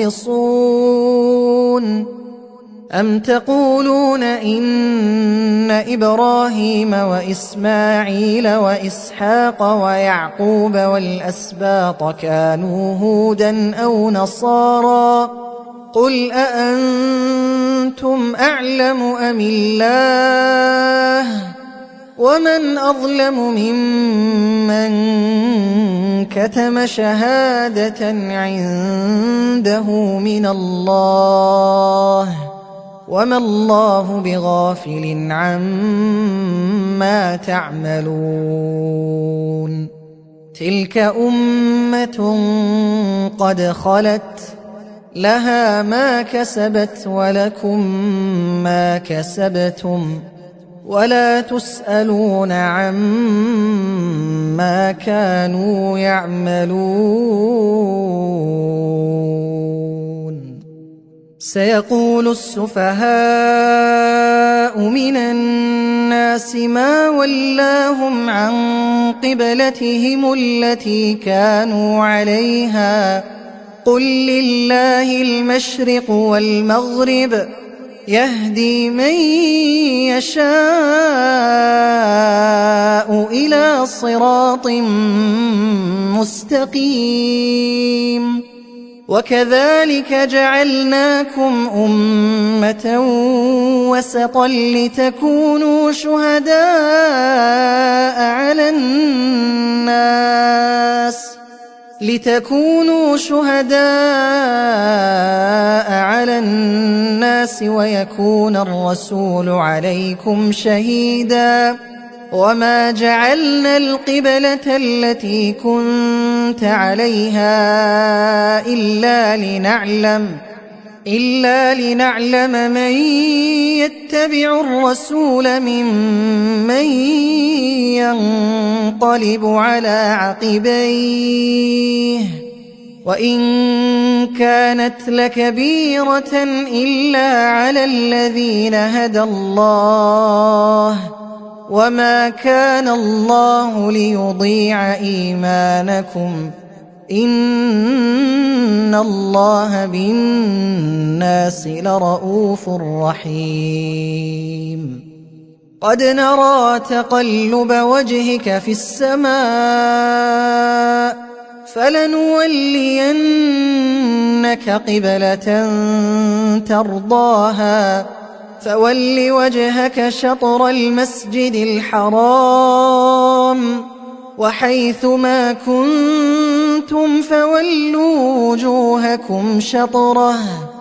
[SPEAKER 1] مخلصون أم تقولون إن إبراهيم وإسماعيل وإسحاق ويعقوب والأسباط كانوا هودا أو نصارى قل أأنتم أعلم أم الله ومن أظلم ممن كتم شهادة عنده من الله وما الله بغافل عما تعملون تلك أمة قد خلت لها ما كسبت ولكم ما كسبتم ولا تسألون عما كانوا يعملون سيقول السفهاء من الناس ما ولاهم عن قبلتهم التي كانوا عليها قل لله المشرق والمغرب يهدي من يشاء إلى صراط مستقيم وكذلك جعلناكم أمة وسطا لتكونوا شهداء على الناس ويكون الرسول عليكم شهيدا وما جعلنا القبلة التي كنت عليها إلا لنعلم من يتبع الرسول ممن ينقلب على عقبيه وإن كانت لكبيرة إلا على الذين هدى الله وما كان الله ليضيع إيمانكم إن الله بالناس لرءوف رحيم قد نرى تقلب وجهك في السماء فلنولينك قبلة ترضاها فول وجهك شطر المسجد الحرام وحيث ما كنتم فولوا وجوهكم شطره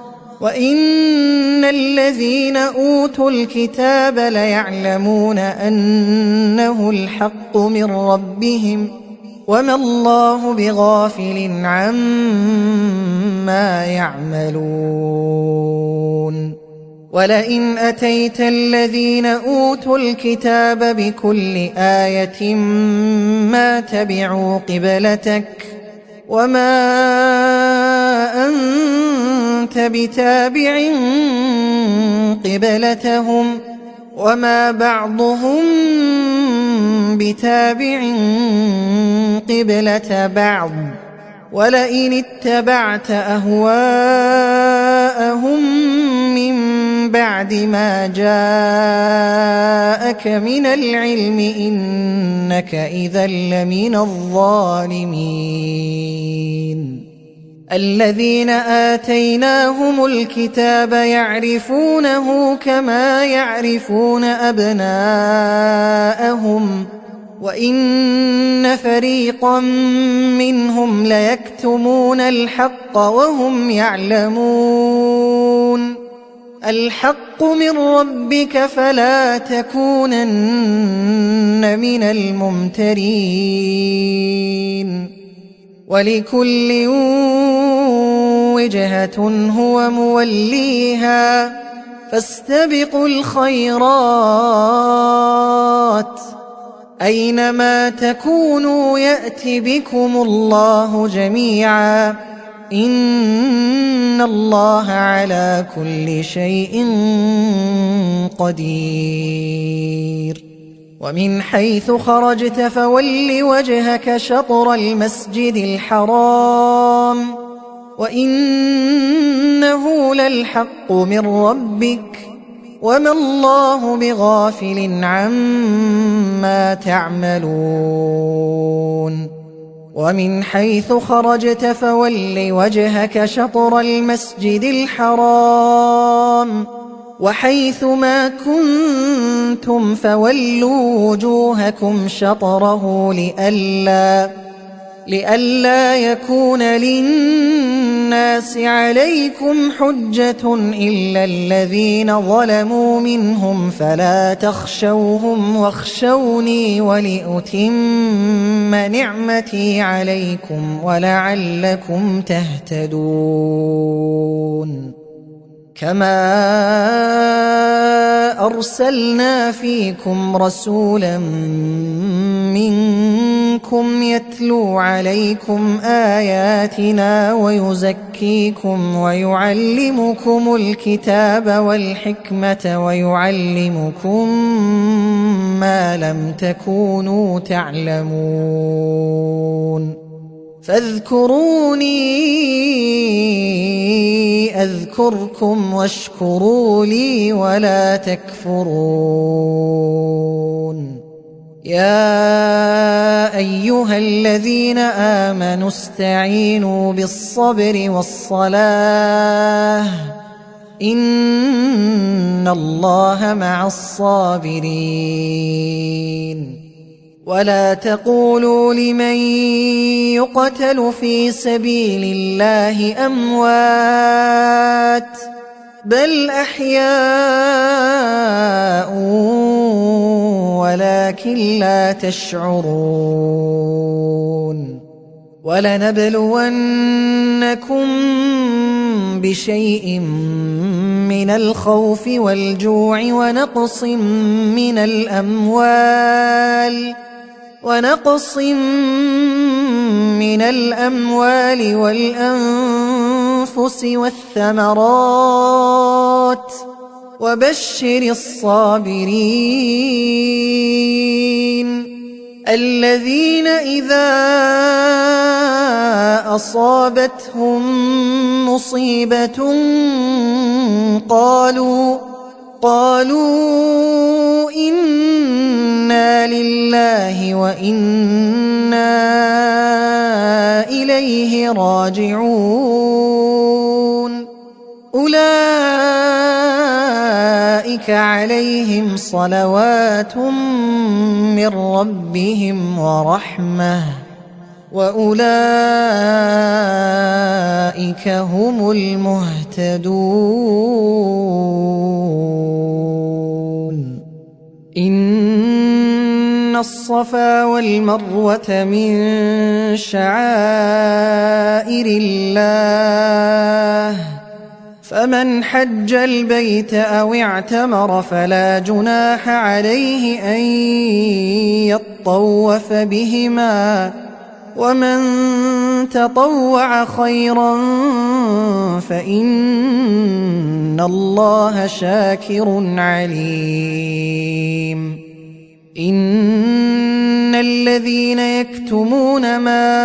[SPEAKER 1] وإن الذين أوتوا الكتاب ليعلمون أنه الحق من ربهم وما الله بغافل عما يعملون ولئن أتيت الذين أوتوا الكتاب بكل آية ما تبعوا قبلتك وما أنت بتابع قبلتهم وما بعضهم بتابع قبلة بعض ولئن اتبعت أهواءهم من بعد ما جاءك من العلم إنك إذا لمن الظالمين الذين آتيناهم الكتاب يعرفونه كما يعرفون أبناءهم وإن فريقا منهم ليكتمون الحق وهم يعلمون الحق من ربك فلا تكونن من الممترين ولكل وجهة هو موليها فاستبقوا الخيرات أينما تكونوا يأت بكم الله جميعا إن الله على كل شيء قدير ومن حيث خرجت فول وجهك شطر المسجد الحرام وإنه للحق من ربك وما الله بغافل عما تعملون ومن حيث خرجت فول وجهك شطر المسجد الحرام وحيث ما كنتم فولوا وجوهكم شطره لئلا يكون للناس عليكم حجة إلا الذين ظلموا منهم فلا تخشوهم واخشوني ولأتم نعمتي عليكم ولعلكم تهتدون كما أرسلنا فيكم رسولا منكم يتلو عليكم آياتنا ويزكيكم ويعلمكم الكتاب والحكمة ويعلمكم ما لم تكونوا تعلمون فاذكروني أذكركم واشكروا لي ولا تكفرون يا أيها الذين آمنوا استعينوا بالصبر والصلاة إن الله مع الصابرين ولا تقولوا لمن يقتل في سبيل الله أموات بل أحياء ولكن لا تشعرون ولنبلونكم بشيء من الخوف والجوع ونقص من الأموال والأنفس والثمرات وبشر الصابرين الذين إذا أصابتهم مصيبة قالوا إنا لله وإنا إليه إليه راجعون أولئك عليهم صلوات من ربهم ورحمة وأولئك هم المهتدون إن الصفا والمروة من شعائر الله فمن حج البيت أو اعتمر فلا جناح عليه أن يطوف بهما ومن تطوع خيرا فإن الله شاكر عليم إن الذين يكتمون ما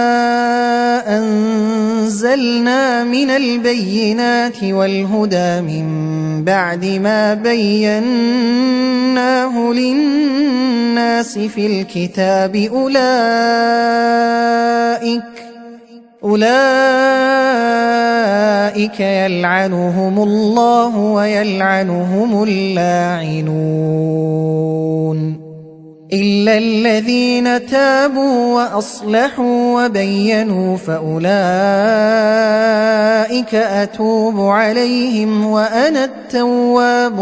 [SPEAKER 1] أنزلنا من البينات والهدى من بعد ما بيناه للناس في الكتاب أولئك يلعنهم الله ويلعنهم اللاعنون إلا الذين تابوا وأصلحوا وبينوا فأولئك أتوب عليهم وأنا التواب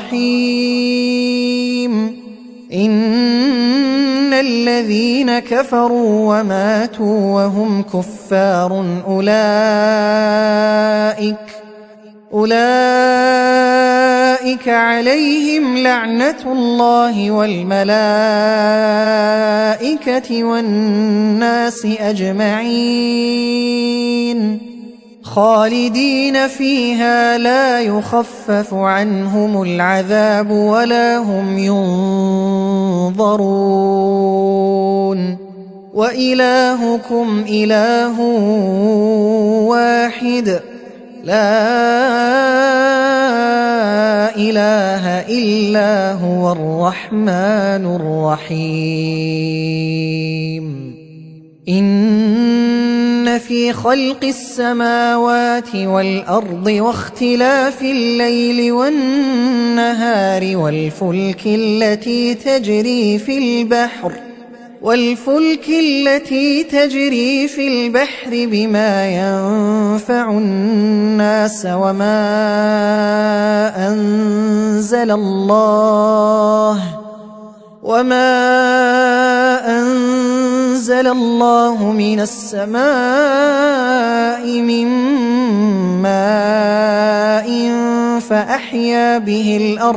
[SPEAKER 1] الرحيم إن الذين كفروا وماتوا وهم كفار أولئك عليهم لعنة الله والملائكة والناس أجمعين خالدين فيها لا يخفف عنهم العذاب ولا هم ينظرون وإلهكم إله واحد لا إله إلا هو الرحمن الرحيم إن في خلق السماوات والأرض واختلاف الليل والنهار والفلك التي تجري في البحر بما ينفع الناس وما أنزل الله من السماء من ماء فأحيا به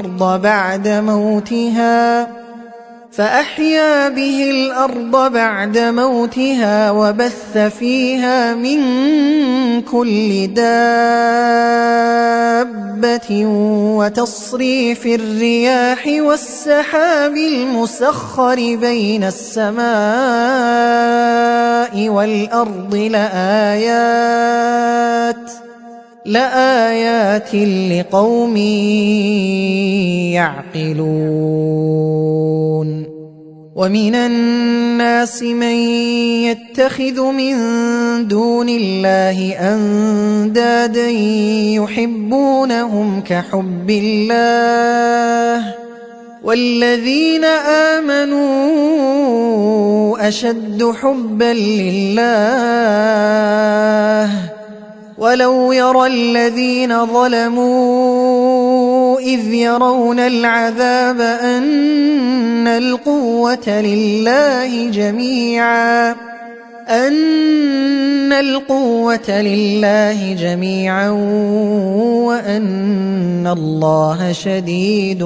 [SPEAKER 1] الأرض بعد موتها وبث فيها من كل دابة وتصريف الرياح والسحاب المسخر بين السماء والأرض لآيات لقوم يعقلون ومن الناس من يتخذ من دون الله أندادا يحبونهم كحب الله والذين آمنوا أشد حبا لله ولو يرى الذين ظلموا إذ يرون العذاب أن القوة لله جميعا وأن الله شديد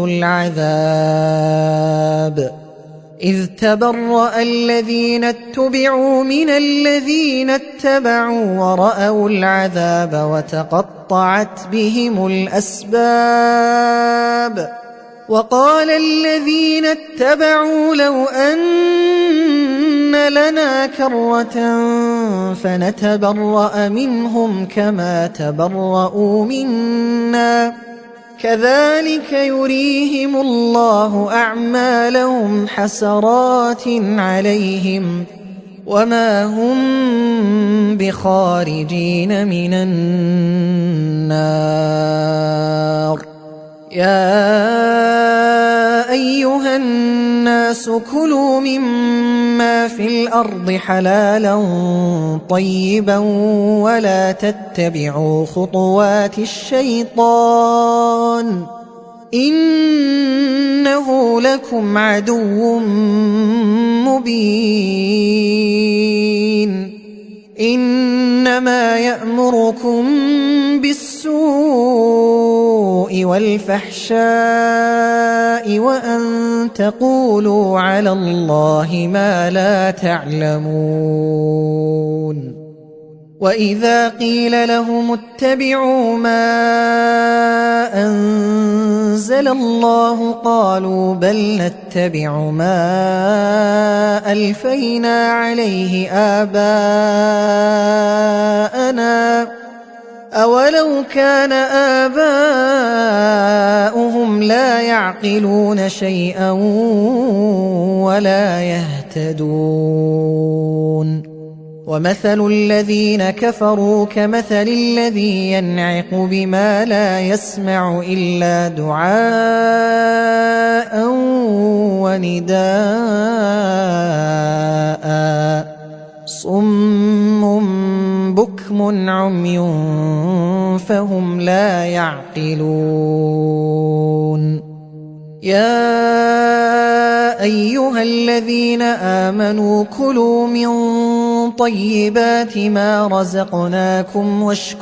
[SPEAKER 1] العذاب إذ تبرأ الذين اتبعوا من الذين اتبعوا ورأوا العذاب وتقطعت بهم الأسباب وقال الذين اتبعوا لو أن لنا كرة فنتبرأ منهم كما تبرؤوا منا كذلك يريهم الله أعمالهم حسرات عليهم وما هم بخارجين من النار. يا أيها الناس كلوا مما في الأرض حلالا طيبا ولا تتبعوا خطوات الشيطان إنه لكم عدو مبين. إنما يأمركم بالسوء والفحشاء وأن تقولوا على الله ما لا تعلمون. وإذا قيل لهم اتبعوا ما أنزل الله قالوا بل نتبع ما ألفينا عليه آباءنا أولو كان آباؤهم لا يعقلون شيئا ولا يهتدون. ومثل الذين كفروا كمثل الذي ينعق بما لا يسمع إلا دعاء ونداء صم بكم عمي فهم لا يعقلون. يا أيها الذين آمنوا كلوا من طيبات ما رزقناكم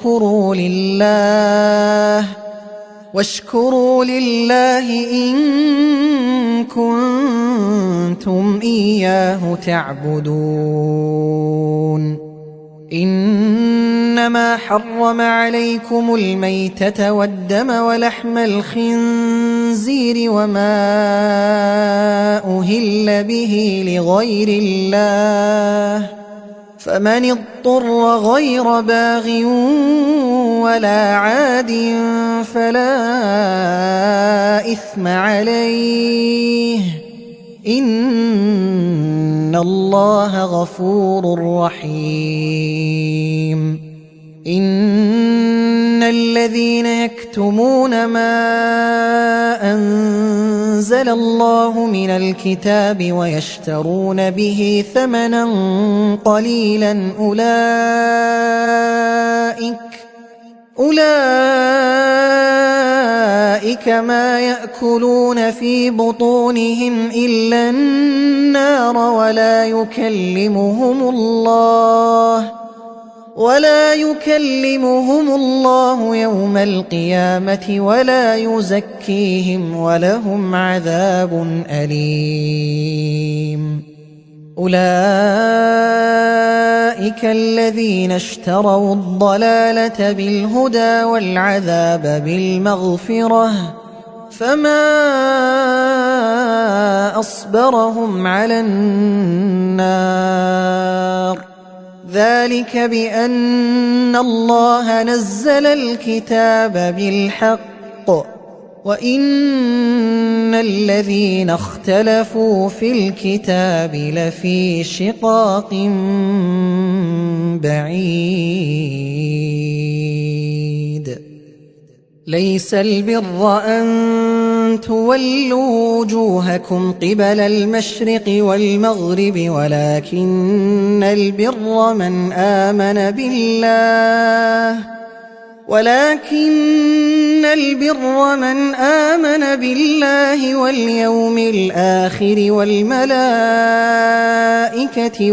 [SPEAKER 1] واشكروا لله إن كنتم إياه تعبدون. إنما حرم عليكم الميتة والدم ولحم الخنزير وما أهل به لغير الله فمن اضطر غير باغ ولا عاد فلا إثم عليه إن الله غفور رحيم. إن الذين يكتمون ما أنزل الله من الكتاب ويشترون به ثمنا قليلا أولئك ما يأكلون في بطونهم إلا النار ولا يكلمهم الله يوم القيامة ولا يزكيهم ولهم عذاب أليم. أولئك الذين اشتروا الضلالة بالهدى والعذاب بالمغفرة فما أصبرهم على النار. ذلك بأن الله نزل الكتاب بالحق وإن الذين اختلفوا في الكتاب لفي شقاق بعيد. ليس البر أن تولوا وجوهكم قبل المشرق والمغرب ولكن البر من آمن بالله واليوم الآخر والملائكة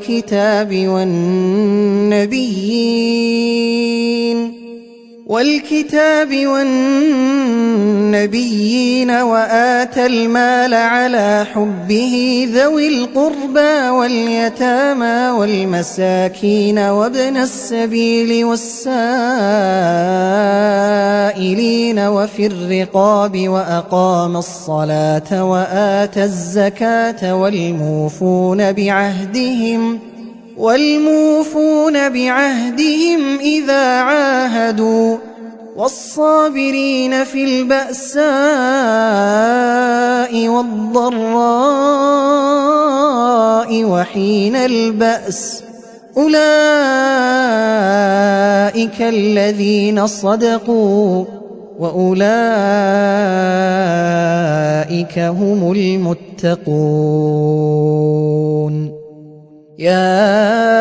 [SPEAKER 1] والنبيين وآتى المال على حبه ذوي القربى واليتامى والمساكين وابن السبيل والسائلين وفي الرقاب وأقام الصلاة وآتى الزكاة والموفون بعهدهم إذا عاهدوا والصابرين في البأساء والضراء وحين البأس أولئك الذين صدقوا وأولئك هم المتقون. يا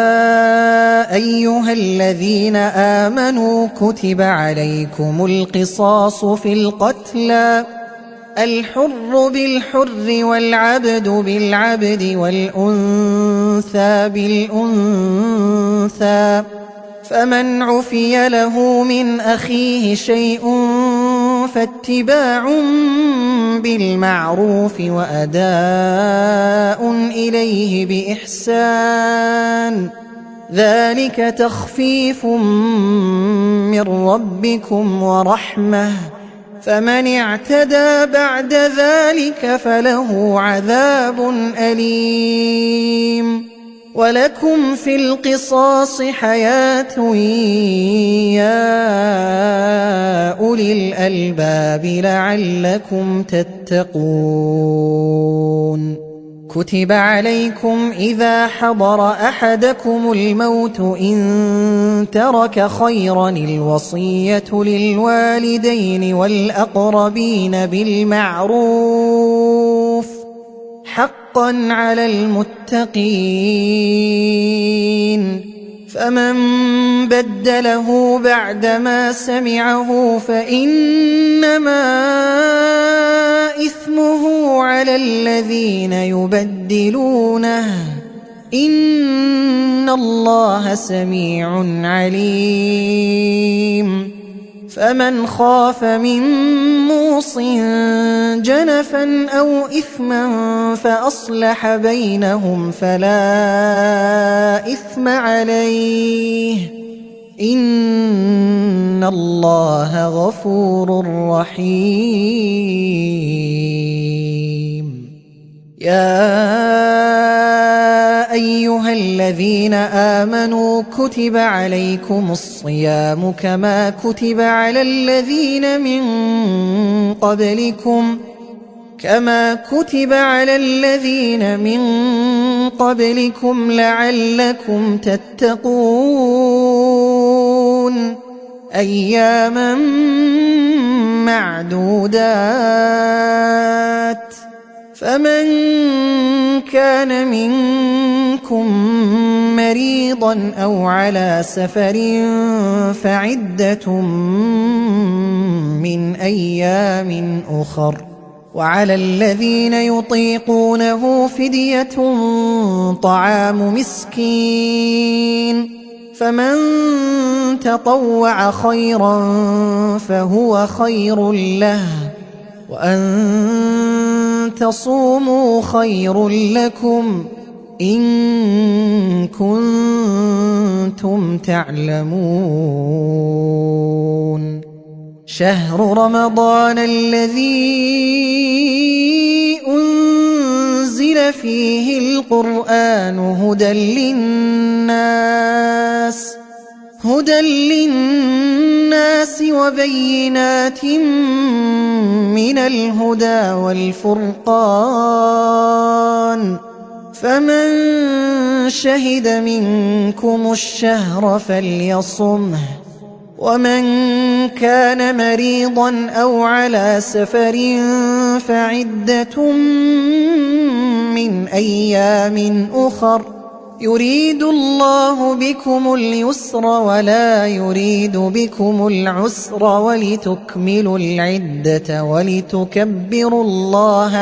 [SPEAKER 1] أيها الذين آمنوا كتب عليكم القصاص في القتلى الحر بالحر والعبد بالعبد والأنثى بالأنثى فمن عفي له من أخيه شيء فاتباع بالمعروف وأداء إليه بإحسان ذلك تخفيف من ربكم ورحمة فمن اعتدى بعد ذلك فله عذاب أليم. ولكم في القصاص حياة يا أولي الألباب لعلكم تتقون. كتب عليكم إذا حضر أحدكم الموت إن ترك خيرا الوصية للوالدين والأقربين بالمعروف حقا على المتقين فمن بدله بعدما سمعه فإنما إثمه على الذين يبدلونه إن الله سميع عليم. فمن خاف من موص جنفا أو إثما فأصلح بينهم فلا إثم عليه إن الله غفور رحيم. يا أيها الذين آمنوا كتب عليكم الصيام كما كتب على الذين من قبلكم لعلكم تتقون أياما معدودات فمن كان منكم مريضا أو على سفر فعدة من أيام أخر وعلى الذين يطيقونه فدية طعام مسكين فمن تطوع خيرا فهو خير له وأن تصوموا خير لكم إن كنتم تعلمون. شهر رمضان الذي أنزل فيه القرآن هدى للناس وبينات من الهدى والفرقان فمن شهد منكم الشهر فليصمه ومن كان مريضا أو على سفر فعدة من أيام أخر يريد الله بكم اليسر ولا يريد بكم العسر ولتكملوا العدة ولتكبروا الله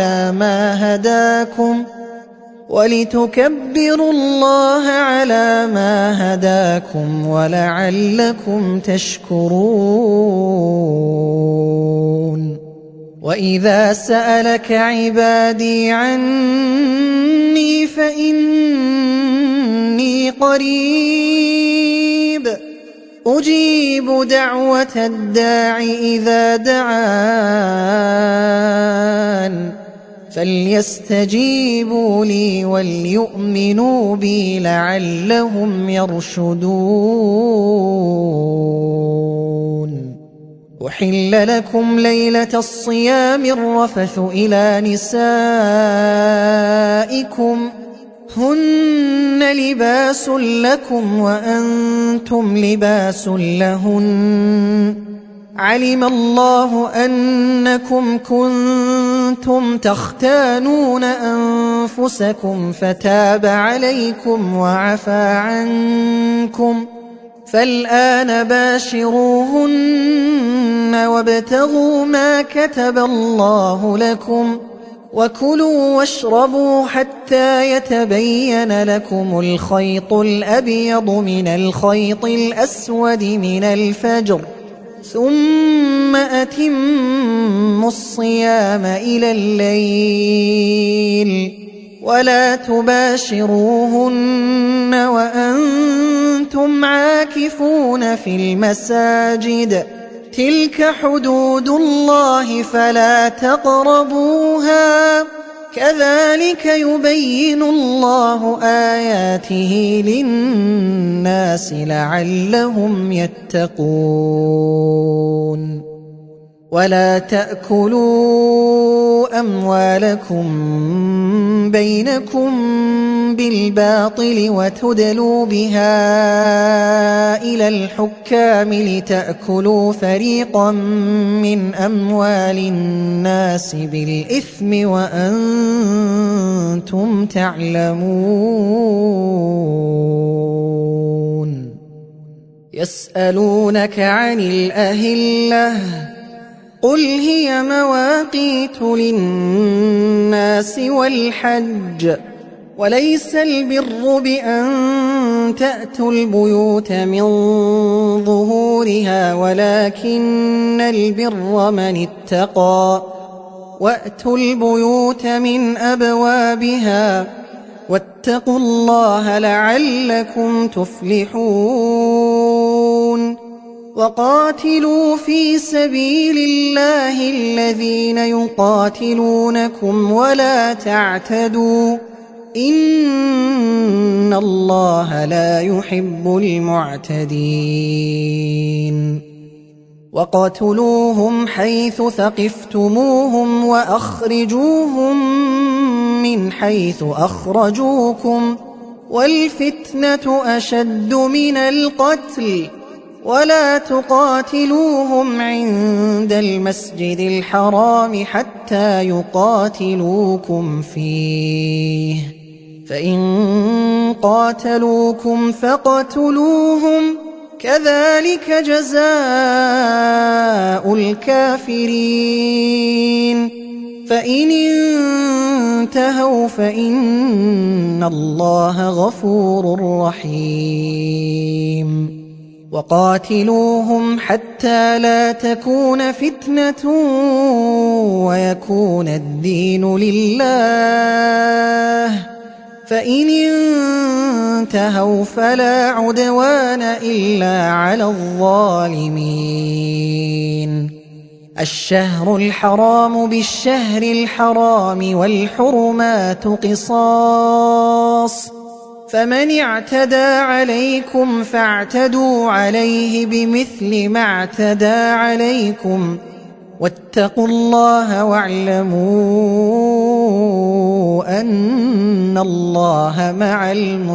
[SPEAKER 1] على ما هداكم ولعلكم تشكرون. وإذا سألك عبادي عني فإني قريب أجيب دعوة الداع إذا دعان فليستجيبوا لي وليؤمنوا بي لعلهم يرشدون. أحل لكم ليلة الصيام الرفث إلى نسائكم هن لباس لكم وأنتم لباس لهن علم الله أنكم كنتم تختانون أنفسكم فتاب عليكم وعفى عنكم فالآن باشروهن وابتغوا ما كتب الله لكم وكلوا واشربوا حتى يتبين لكم الخيط الأبيض من الخيط الأسود من الفجر ثم أتموا الصيام إلى الليل ولا تباشروهن وأنتم عاكفون في المساجد تلك حدود الله فلا تقربوها كذلك يبين الله آياته للناس لعلهم يتقون ولا تأكلوا أموالكم بينكم بالباطل وتدلوا بها إلى الحكام لتأكلوا فريقا من أموال الناس بالإثم وأنتم تعلمون يسألونك عن الأهلة قل هي مواقيت للناس والحج وليس البر بأن تأتوا البيوت من ظهورها ولكن البر من اتقى وأتوا البيوت من أبوابها واتقوا الله لعلكم تفلحون وقاتلوا في سبيل الله الذين يقاتلونكم ولا تعتدوا إن الله لا يحب المعتدين وقتلوهم حيث ثقفتموهم وأخرجوهم من حيث أخرجوكم والفتنة أشد من القتل ولا تقاتلوهم عند المسجد الحرام حتى يقاتلوكم فيه فإن قاتلوكم فاقتلوهم كذلك جزاء الكافرين فإن انتهوا فإن الله غفور رحيم وقاتلوهم حتى لا تكون فتنة ويكون الدين لله فإن انتهوا فلا عدوان إلا على الظالمين الشهر الحرام بالشهر الحرام والحرمات قصاص فمن اعتدى عليكم فاعتدوا عليه بمثل ما اعتدى عليكم واتقوا الله واعلموا أن الله مع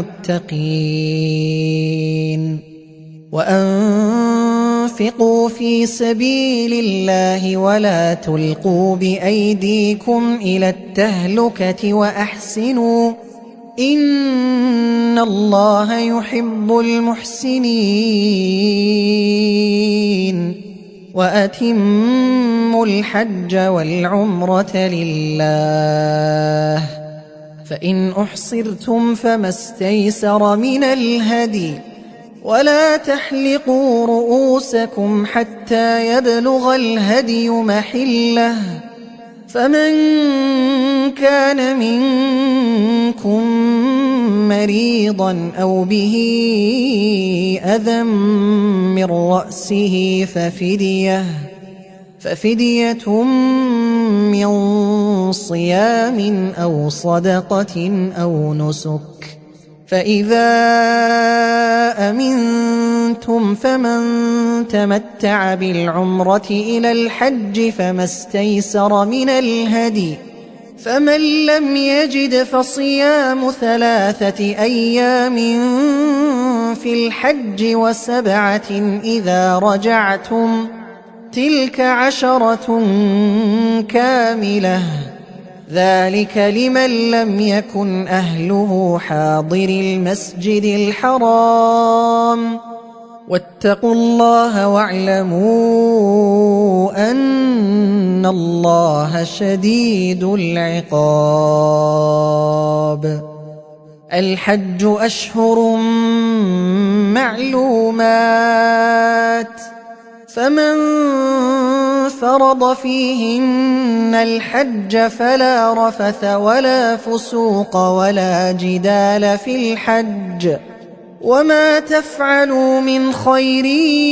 [SPEAKER 1] المتقين وأنفقوا في سبيل الله ولا تلقوا بأيديكم إلى التهلكة وأحسنوا إن الله يحب المحسنين وأتموا الحج والعمرة لله فإن أحصرتم فما استيسر من الهدي ولا تحلقوا رؤوسكم حتى يبلغ الهدي محله فمن كان منكم مريضا أو به أذى من رأسه ففدية من صيام أو صدقة أو نسك فإذا أمنتم فمن تمتع بالعمرة إلى الحج فما استيسر من الهدي، فمن لم يجد فصيام 3 أيام في الحج و7 إذا رجعتم، تلك 10 كاملة، ذلك لمن لم يكن أهله حاضر المسجد الحرام. واتقوا الله واعلموا أن الله شديد العقاب. الحج أشهر معلومات، فمن فرض فيهن الحج فلا رفث ولا فسوق ولا جدال في الحج، وما تفعلوا من خير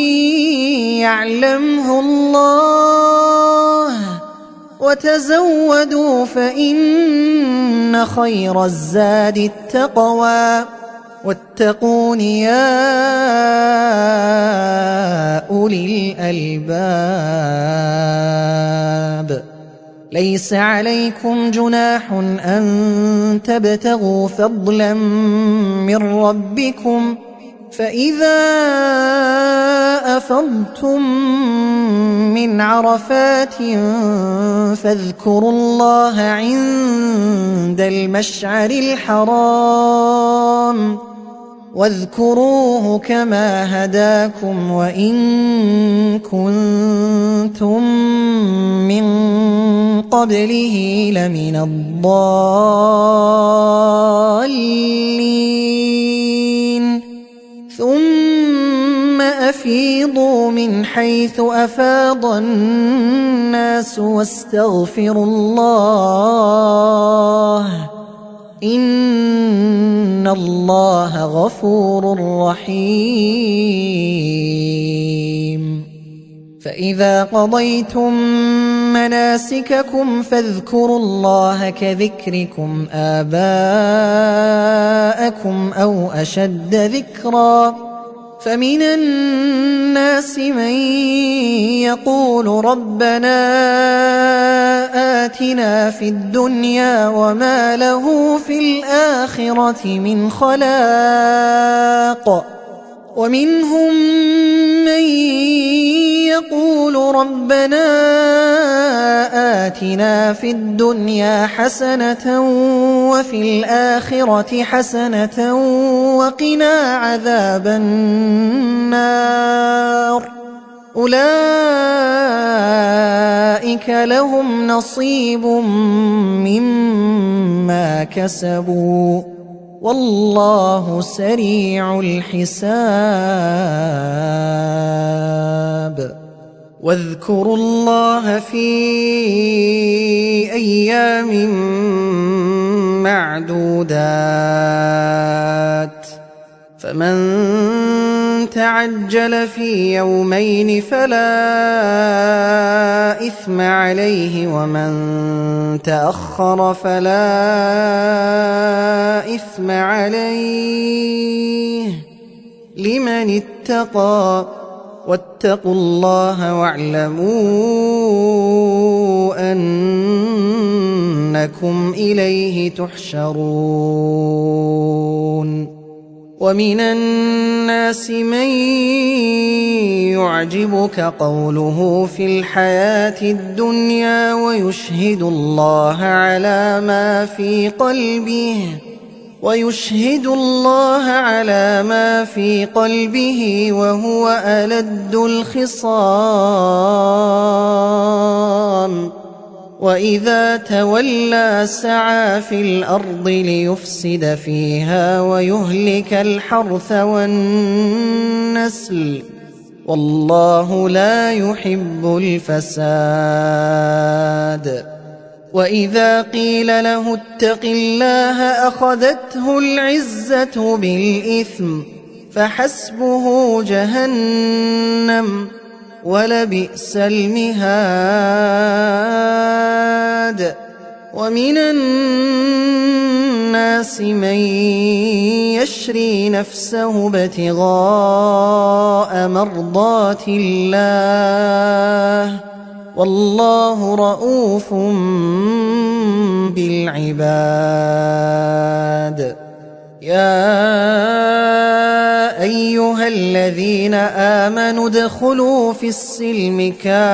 [SPEAKER 1] يعلمه الله، وتزودوا فإن خير الزاد التقوى، واتقون يا أولي الألباب. ليس عليكم جناح أن تبتغوا فضلا من ربكم، فإذا أفضتم من عرفات فاذكروا الله عند المشعر الحرام، واذكروه كما هداكم وإن كنتم من قبله لمن الضالين. ثم أفيضوا من حيث أفاض الناس واستغفروا الله، إن الله غفور رحيم. فإذا قضيتم مناسككم فاذكروا الله كذكركم آباءكم أو أشد ذكرا، فمن الناس من يقول ربنا آتنا في الدنيا وما له في الآخرة من خلاق، ومنهم من يقول ربنا آتنا في الدنيا حسنة وفي الآخرة حسنة وقنا عذاب النار، أولئك لهم نصيب مما كسبوا والله سريع الحساب. واذكروا الله في أيام معدودات، فمن تعجل في يومين فلا إثم عليه، ومن تأخر فلا إثم عليه لمن اتقى، واتقوا الله واعلموا أنكم إليه تحشرون. ومن الناس من يعجبك قوله في الحياة الدنيا ويشهد الله على ما في قلبه وهو ألد الخصام، وإذا تولى سعى في الأرض ليفسد فيها ويهلك الحرث والنسل، والله لا يحب الفساد. وإذا قيل له اتق الله أخذته العزة بالإثم، فحسبه جهنم ولبئس المهاد. ومن الناس الناس من يشري نفسه ابتغاء مرضات الله والله رءوف بالعباد. يا أيها الذين آمنوا ادخلوا في السلم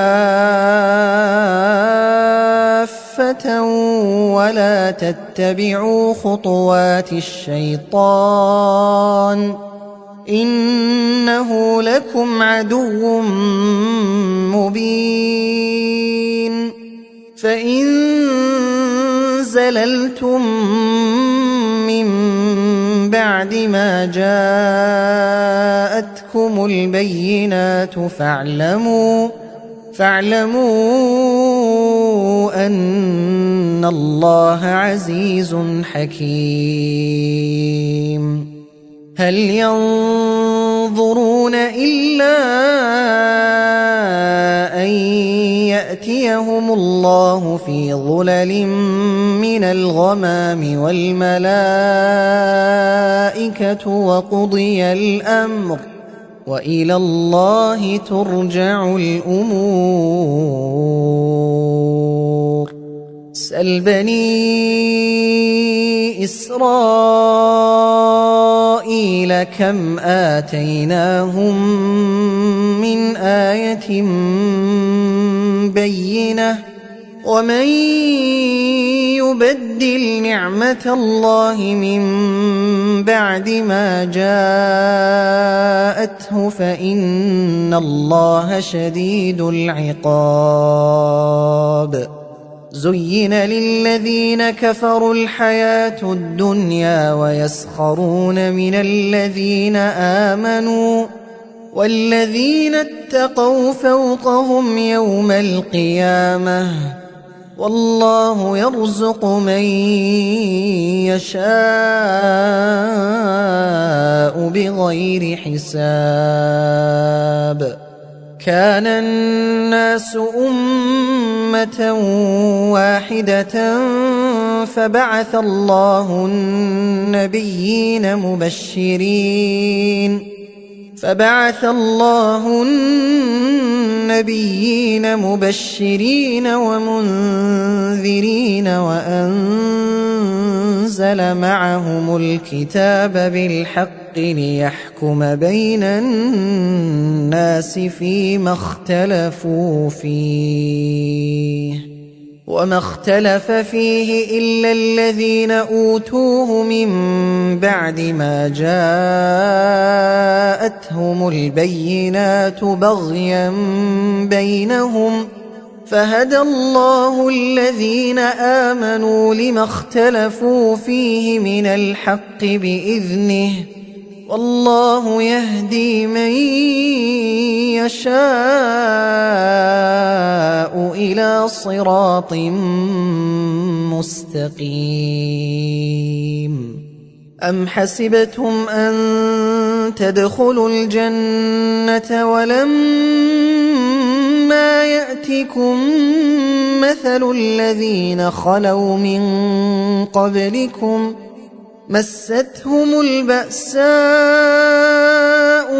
[SPEAKER 1] كافة ولا تتبعوا خطوات الشيطان إنه لكم عدو مبين. فإن زللتم من بعد ما جاءتكم البينات فاعلموا أن الله عزيز حكيم. هل ينظرون إلا أن يأتيهم الله في ظلل من الغمام والملائكة وقضي الأمر وإلى الله ترجع الأمور. سل بني إسرائيل كم آتيناهم من آية بينة ومن يبدل نعمة الله من بعد ما جاءته فإن الله شديد العقاب. زين للذين كفروا الحياة الدنيا ويسخرون من الذين آمنوا والذين اتقوا فوقهم يوم القيامة والله يرزق من يشاء بغير حساب. كان الناس أمة واحدة فبعث الله النبيين مبشرين ومنذرين وأنزل معهم الكتاب بالحق ليحكم بين الناس فيما اختلفوا فيه وما اختلف فيه إلا الذين أوتوه من بعد ما جاءتهم البينات بغيا بينهم فهدى الله الذين آمنوا لما اختلفوا فيه من الحق بإذنه والله يهدي من يشاء إلى صراط مستقيم. أم حسبتم أن تدخلوا الجنة ولما يأتكم مثل الذين خلوا من قبلكم مستهم البأساء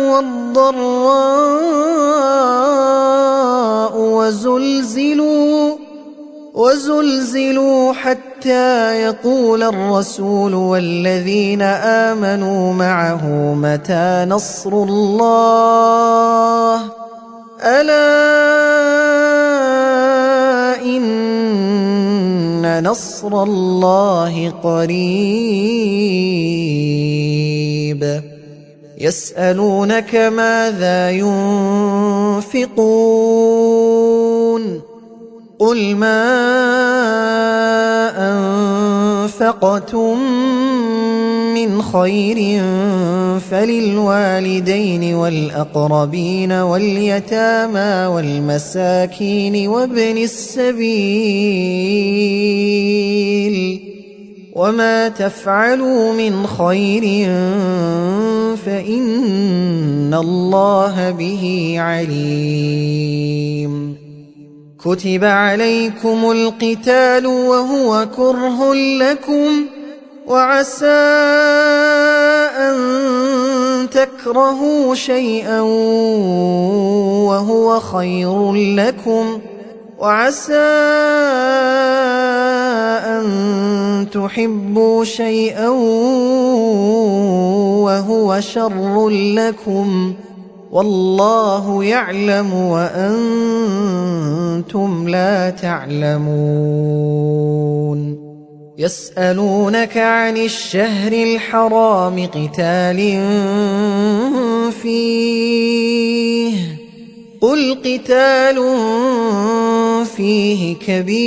[SPEAKER 1] والضراء وزلزلوا حتى يقول الرسول والذين آمنوا معه متى نصر الله ألا إن نصر الله قريب. يسألونك ماذا ينفقون قل ما أنفقتم من خير فللوالدين والأقربين واليتامى والمساكين وابن السبيل وما تفعلوا من خير فإن الله به عليم. كتب عليكم القتال وهو كره لكم وعسى أن تكرهوا شيئا وهو خير لكم، وعسى أن تحبوا شيئا وهو شر لكم، والله يعلم وأنتم لا تعلمون. يسألونك عن الشهر الحرام قتال فيه، قل قتال فيه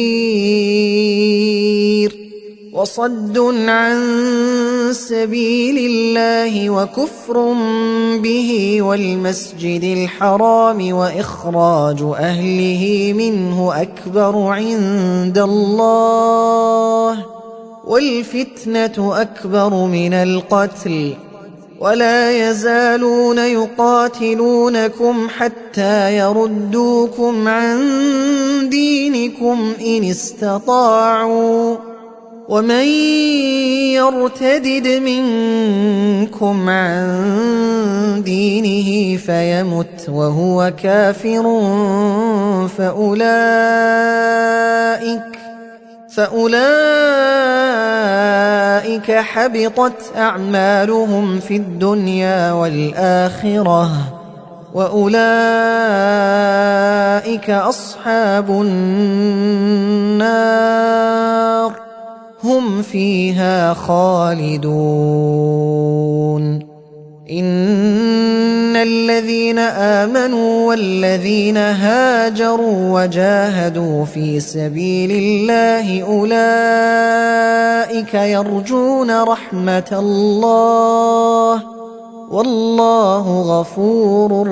[SPEAKER 1] كبير، وصد عن سبيل الله وكفر به والمسجد الحرام وإخراج أهله منه أكبر عند الله، والفتنة أكبر من القتل، ولا يزالون يقاتلونكم حتى يردوكم عن دينكم إن استطاعوا، ومن يرتدد منكم عن دينه فيمت وهو كافر فأولئك حبطت أعمالهم في الدنيا والآخرة، وأولئك أصحاب النار هم فيها خالدون. إن الذين آمنوا والذين هاجروا وجاهدوا في سبيل الله أولئك يرجون رحمة الله، والله غفور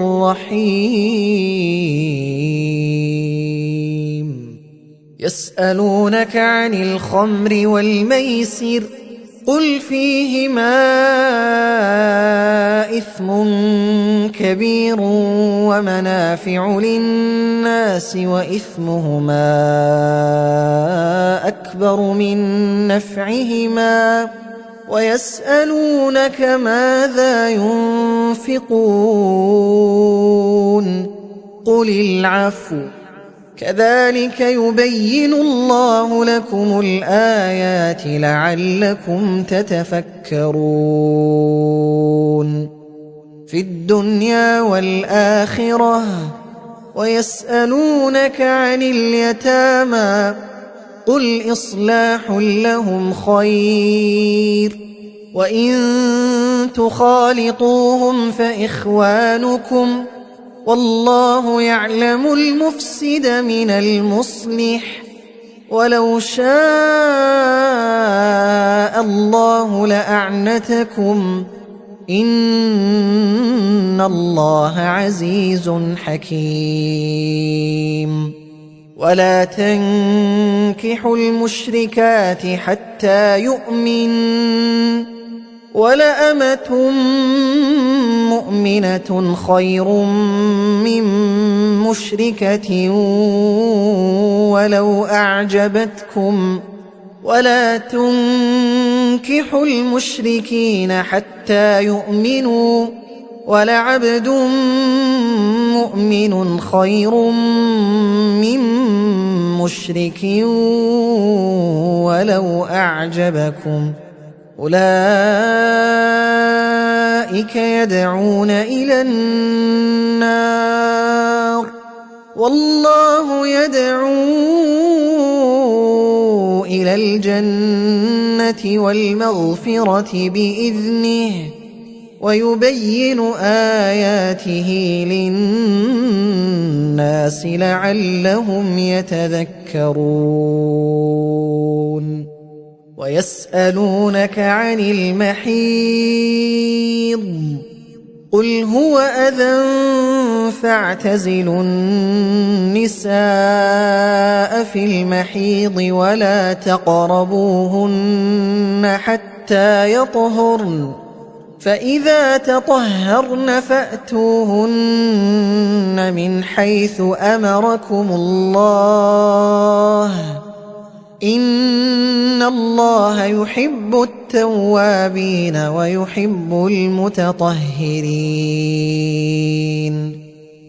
[SPEAKER 1] رحيم. يسألونك عن الخمر والميسر، قل فيهما إثم كبير ومنافع للناس وإثمهما أكبر من نفعهما، ويسألونك ماذا ينفقون قل العفو، كذلك يبين الله لكم الآيات لعلكم تتفكرون في الدنيا والآخرة. ويسألونك عن اليتامى، قل إصلاح لهم خير، وإن تخالطوهم فإخوانكم، والله يعلم المفسد من المصلح، ولو شاء الله لأعنتكم، إن الله عزيز حكيم. ولا تنكحوا المشركات حتى يؤمنوا، ولأمة مؤمنة خير من مشركة ولو أعجبتكم، ولا تنكحوا المشركين حتى يؤمنوا، ولعبد مؤمن خير من مشرك ولو أعجبكم، أولئك يدعون إلى النار، والله يدعو إلى الجنة والمغفرة بإذنه، ويبين آياته للناس لعلهم يتذكرون. ويسألونك عن المحيض، قل هو أذى فاعتزلوا النساء في المحيض ولا تقربوهن حتى يطهرن، فإذا تطهرن فأتوهن من حيث أمركم الله، إن الله يحب التوابين ويحب المتطهرين.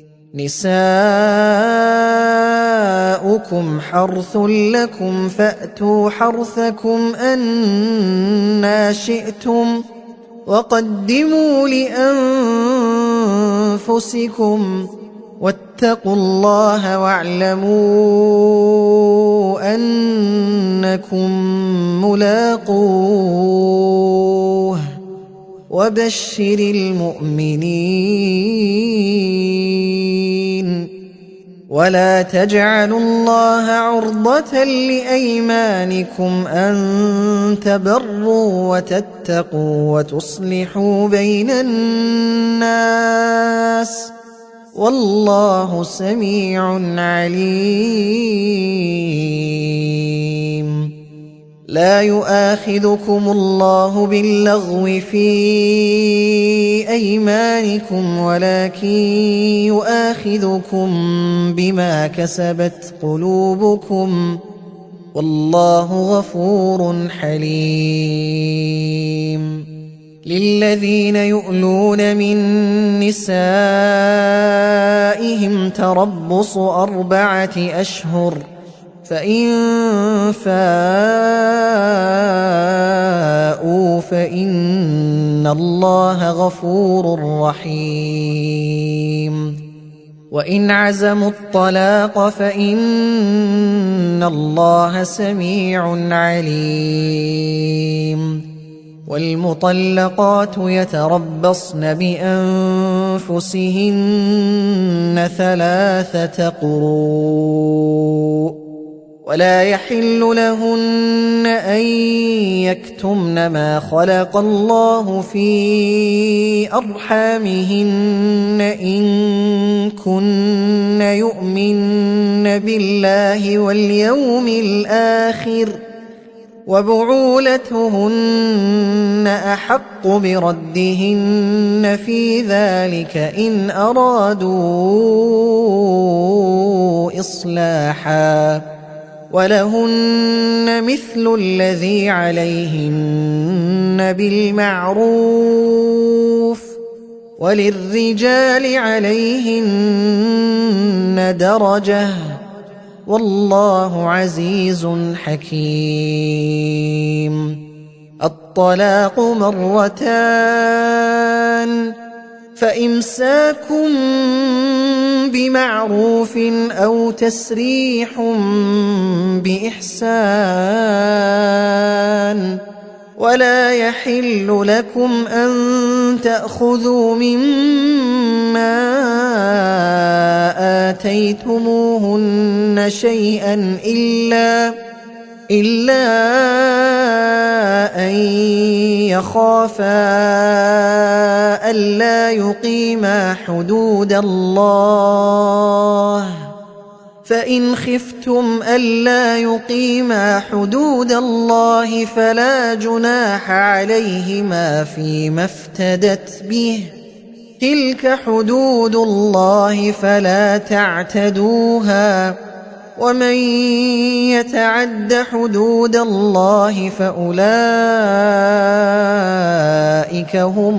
[SPEAKER 1] نساؤكم حرث لكم فأتوا حرثكم أنى شئتم وقدموا لأنفسكم واتقوا الله واعلموا أنكم ملاقوه وبشر المؤمنين. ولا تجعلوا الله عرضة لأيمانكم أن تبروا وتتقوا وتصلحوا بين الناس والله سميع عليم. لا يؤاخذكم الله باللغو في أيمانكم ولكن يؤاخذكم بما كسبت قلوبكم والله غفور حليم. للذين يؤلون من نسائهم تربص 4 أشهر فإن فاءوا فإن الله غفور رحيم. وإن عزموا الطلاق فإن الله سميع عليم. والمطلقات يتربصن بأنفسهن 3 قروء ولا يحل لهن أن يكتمن ما خلق الله في أرحامهن إن كن يؤمن بالله واليوم الآخر وبعولتهن أحق بردهن في ذلك إن أرادوا إصلاحا ولهن مثل الذي عليهن بالمعروف وللرجال عليهن درجة والله عزيز حكيم. الطلاق 2 فإمساك بمعروف أو تسريح بإحسان ولا يحل لكم أن تأخذوا مما آتيتموهن شيئا إلا أن يخافا ألا يقيما حدود الله فإن خفتم ألا يقيما حدود الله فلا جناح عليهما فيما افتدت به تلك حدود الله فلا تعتدوها ومن يتعد حدود الله فأولئك هم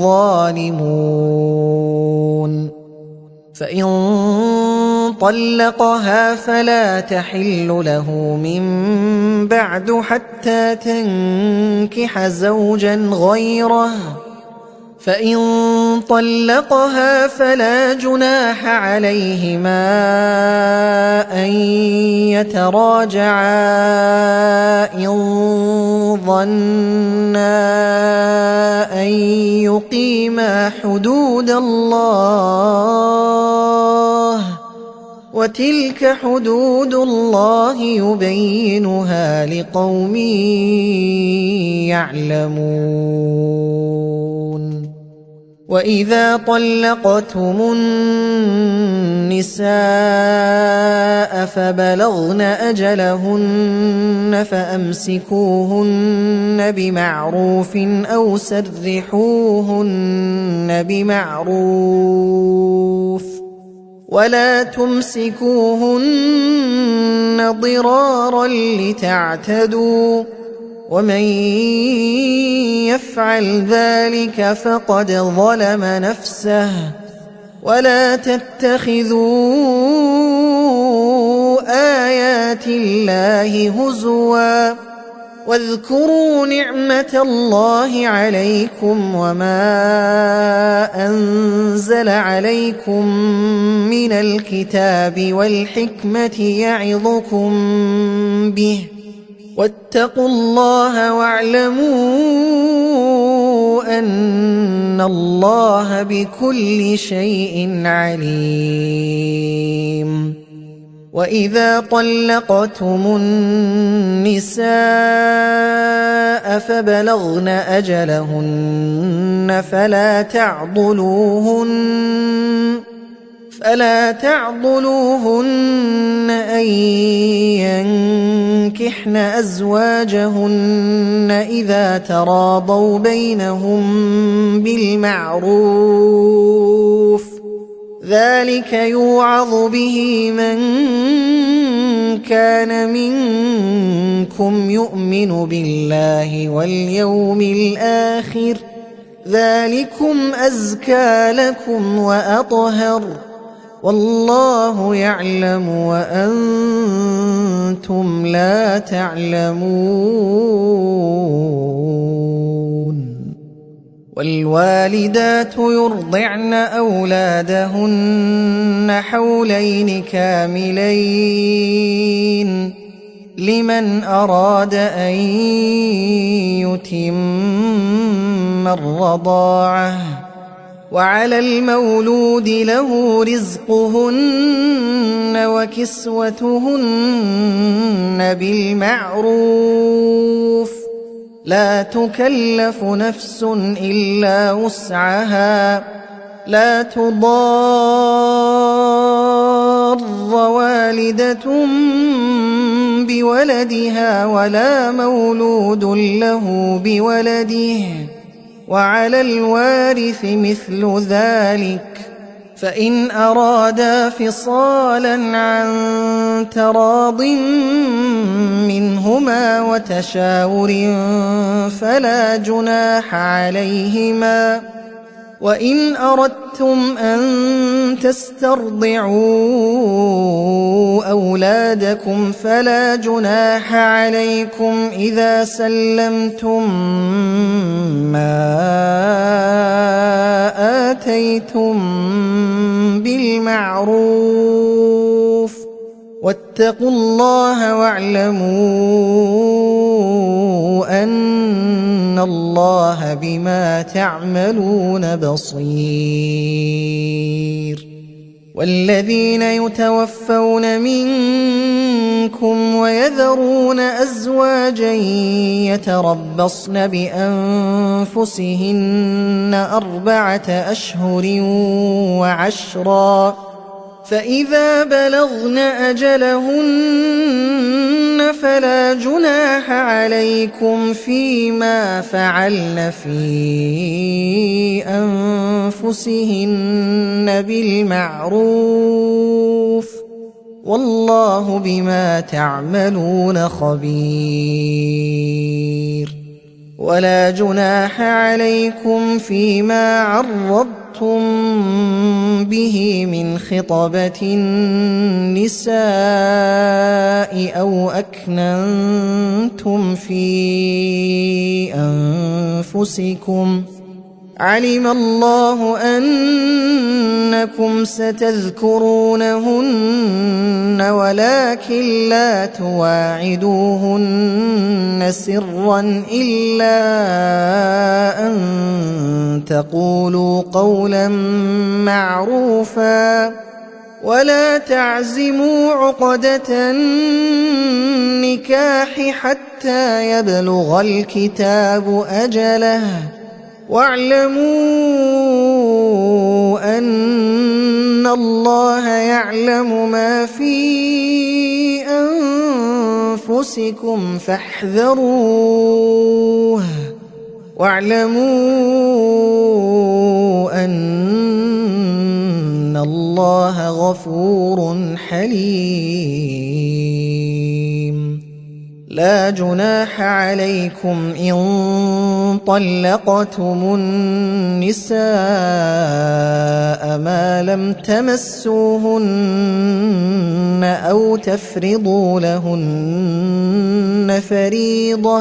[SPEAKER 1] الظالمون. فإن طلقها فلا تحل له من بعد حتى تنكح زوجا غيره فإن طلقها فلا جناح عليهما أن يتراجعا إن ظنا أن يقيما حدود الله وتلك حدود الله يبينها لقوم يعلمون. وإذا طلقتم النساء فبلغن أجلهن فأمسكوهن بمعروف أو سرحوهن بمعروف ولا تمسكوهن ضرارا لتعتدوا ومن يفعل ذلك فقد ظلم نفسه ولا تتخذوا آيات الله هزوا واذكروا نعمة الله عليكم وما أنزل عليكم من الكتاب والحكمة يعظكم به واتقوا الله واعلموا أن الله بكل شيء عليم. وإذا طلقتم النساء فبلغن أجلهن فلا تعضلوهن أن ينكحن أزواجهن إذا تراضوا بينهم بالمعروف ذلك يوعظ به من كان منكم يؤمن بالله واليوم الآخر ذلكم أزكى لكم وأطهر والله يعلم وأنتم لا تعلمون. والوالدات يرضعن أولادهن حولين كاملين لمن أراد أن يتم الرضاعة وعلى المولود له رزقهن وكسوتهن بالمعروف لا تكلف نفس إلا وسعها لا تضار والدة بولدها ولا مولود له بولده وعلى الوارث مثل ذلك فإن أرادا فصالا عن تراض منهما وتشاور فلا جناح عليهما وإن أردتم أن تسترضعوا أولادكم فلا جناح عليكم إذا سلمتم ما آتيتم بالمعروف واتقوا الله واعلموا أن الله بما تعملون بصير. والذين يتوفون منكم ويذرون أزواجا يتربصن بأنفسهن 4 أشهر وعشرا فإذا بلغن أجلهن فلا جناح عليكم فيما فعلن في أنفسهن بالمعروف والله بما تعملون خبير. ولا جناح عليكم فيما عرضتم به من خطبة النساء أو أكننتم في أنفسكم علم الله أنكم ستذكرونهن ولكن لا تواعدوهن سرا إلا أن تقولوا قولا معروفا ولا تعزموا عقدة النكاح حتى يبلغ الكتاب أجله واعلموا أن الله يعلم ما في أنفسكم فاحذروه واعلموا أن الله غفور حليم. لا جناح عليكم إن طلقتم النساء ما لم تمسوهن أو تفرضوا لهن فريضة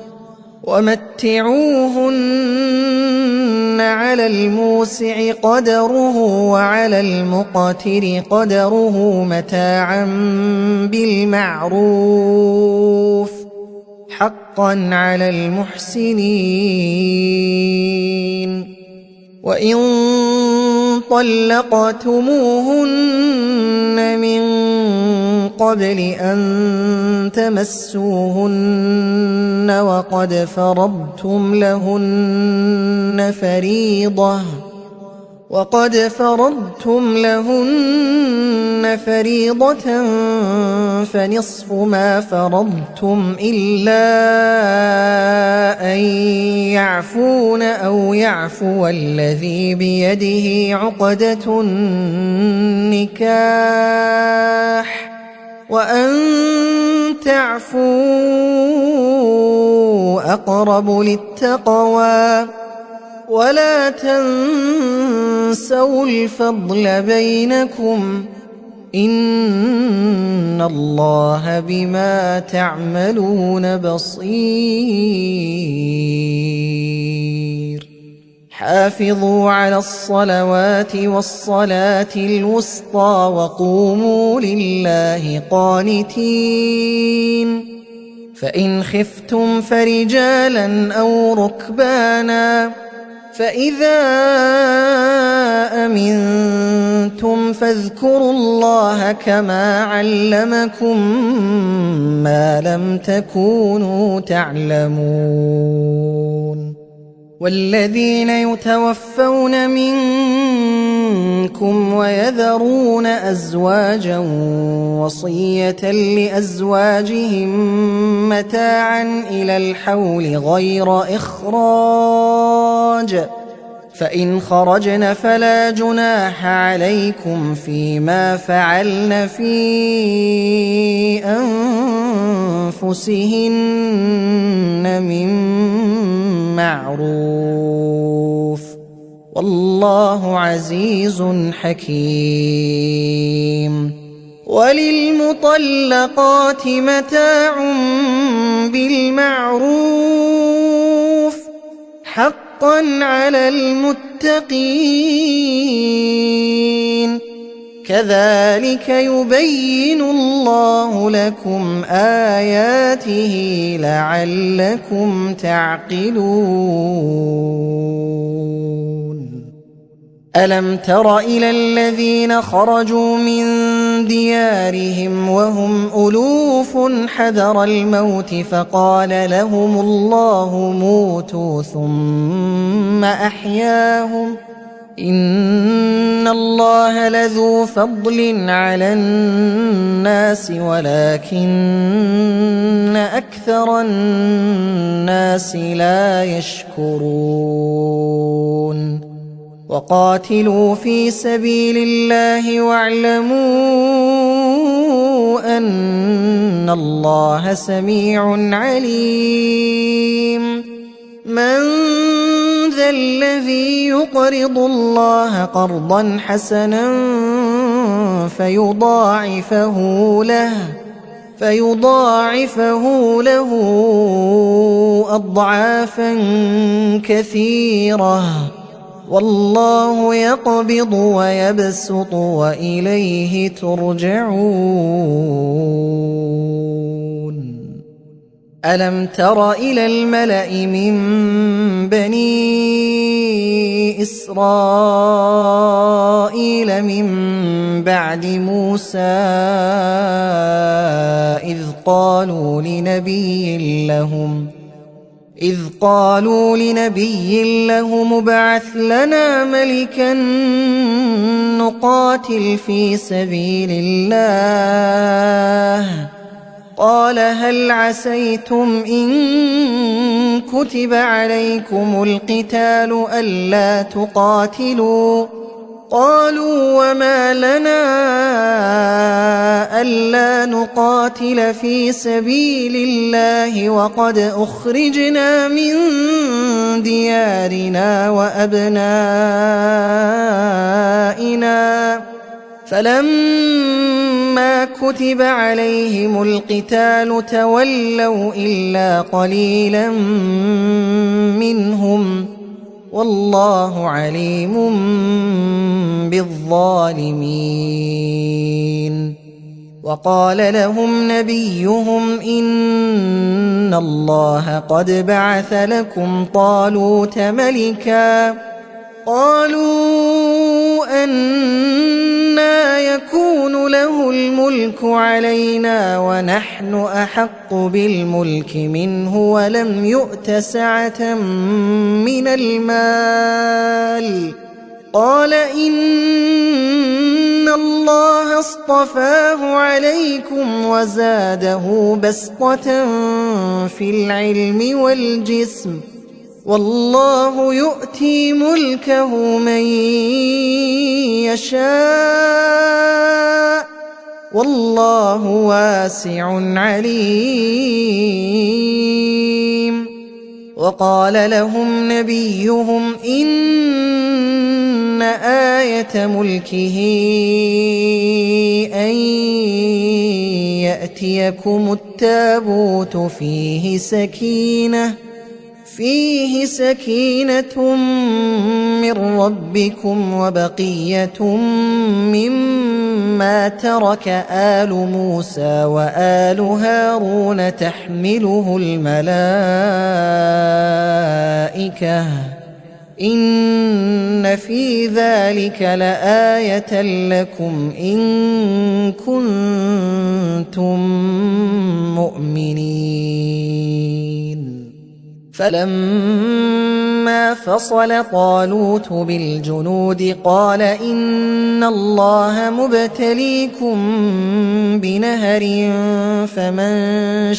[SPEAKER 1] ومتعوهن على الموسع قدره وعلى المقتر قدره متاعا بالمعروف حقا على المحسنين. وإن طلقتموهن من قبل أن تمسوهن وقد فرضتم لهن فريضة فنصف ما فرضتم إلا أن يعفون أو يعفو الذي بيده عقدة النكاح وأن تعفوا أقرب للتقوى ولا تنسوا الفضل بينكم إن الله بما تعملون بصير. حافظوا على الصلوات والصلاة الوسطى وقوموا لله قانتين. فإن خفتم فرجالا أو ركبانا فإذا أمنتم فاذكروا الله كما علمكم ما لم تكونوا تعلمون. والذين يتوفون منكم ويذرون أزواجا وصية لأزواجهم متاعا إلى الحول غير إخراج فإن خرجن فلا جناح عليكم فيما فعلن في أنفسهن من معروف والله عزيز حكيم. وللمطلقات متاع بالمعروف حقا على المتقين. كذلك يبين الله لكم آياته لعلكم تعقلون. ألم تر إلى الذين خرجوا من ديارهم وهم ألوف حذر الموت فقال لهم الله موتوا ثم أحياهم إن الله لذو فضل على الناس ولكن أكثر الناس لا يشكرون. وقاتلوا في سبيل الله واعلموا أن الله سميع عليم. من ذا الذي يقرض الله قرضا حسنا فيضاعفه له أضعافا كثيرة والله يقبض ويبسط وإليه ترجعون. ألم تر إلى الملأ من بني إسرائيل من بعد موسى إذ قالوا لنبي لهم ابعث لنا ملكا نقاتل في سبيل الله قال هل عسيتم إن كتب عليكم القتال ألا تقاتلوا قالوا وما لنا ألا نقاتل في سبيل الله وقد أخرجنا من ديارنا وأبنائنا فلما كتب عليهم القتال تولوا إلا قليلا منهم والله عليم بالظالمين. وقال لهم نبيهم إن الله قد بعث لكم طالوت ملكا قالوا أنى يكون له الملك علينا ونحن أحق بالملك منه ولم يؤت سعة من المال قال إن الله اصطفاه عليكم وزاده بسطة في العلم والجسم والله يؤتي ملكه من يشاء والله واسع عليم. وقال لهم نبيهم إن آية ملكه أن يأتيكم التابوت فيه سكينة من ربكم وبقية مما ترك آل موسى وآل هارون تحمله الملائكة إن في ذلك لآية لكم إن كنتم مؤمنين. فلما فصل طالوت بالجنود قال إن الله مبتليكم بنهر فمن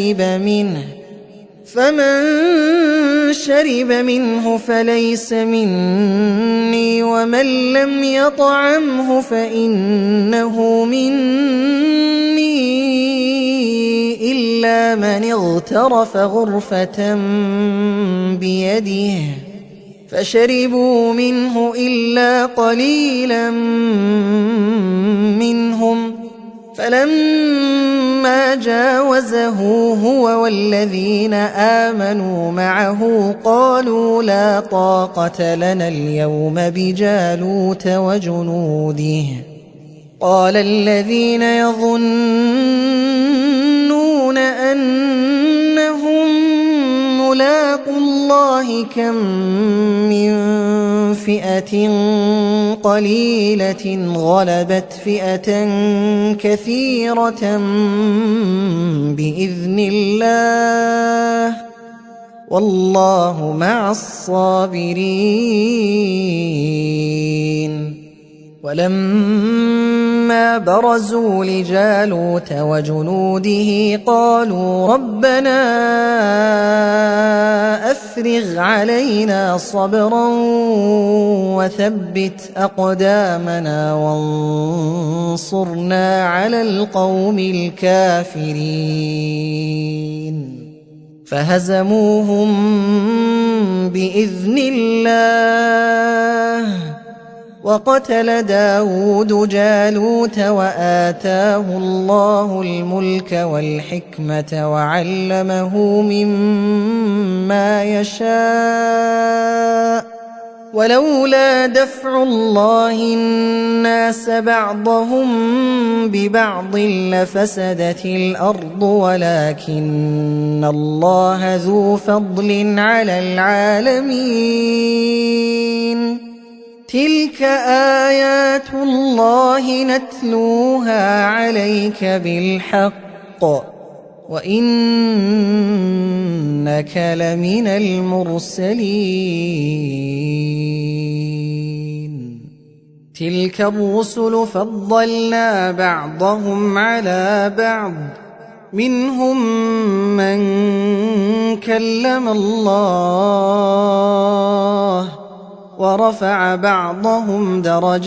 [SPEAKER 1] شرب منه فليس مني ومن لم يطعمه فإنه مني إلا من اغترف غرفة بيده فشربوا منه إلا قليلا منهم فلما جاوزه هو والذين آمنوا معه قالوا لا طاقة لنا اليوم بجالوت وجنوده قال الذين يظنون أنهم ملاقو الله كم من فئة قليلة غلبت فئة كثيرة بإذن الله والله مع الصابرين. ولما برزوا لجالوت وجنوده قالوا ربنا أفرغ علينا صبرا وثبت أقدامنا وانصرنا على القوم الكافرين. فهزموهم بإذن الله وقتل داود جالوت وآتاه الله الملك والحكمة وعلمه مما يشاء ولولا دفع الله الناس بعضهم ببعض لفسدت الأرض ولكن الله ذو فضل على العالمين. تلك آيات الله نتلوها عليك بالحق وإنك لمن المرسلين. تلك الرسل فضلنا بعضهم على بعض منهم من كلم الله ورفع بعضهم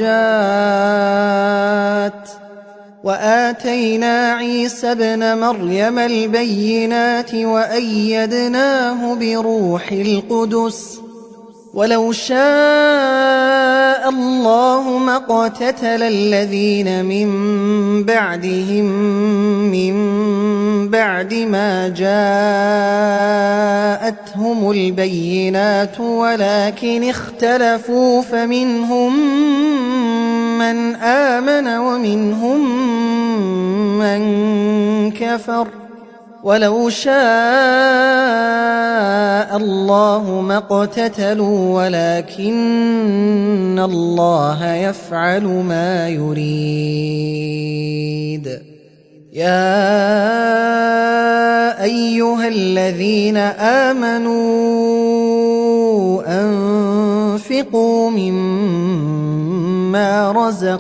[SPEAKER 1] درجات وآتينا عيسى ابن مريم البينات وأيدناه بروح القدس ولو شاء الله ما اقتتل الذين من بعدهم من بعد ما جاءتهم البينات ولكن اختلفوا فمنهم من آمن ومنهم من كفر ولو شاء الله ما اقتتلوا ولكن الله يفعل ما يريد. يا أيها الذين آمنوا أنفقوا مما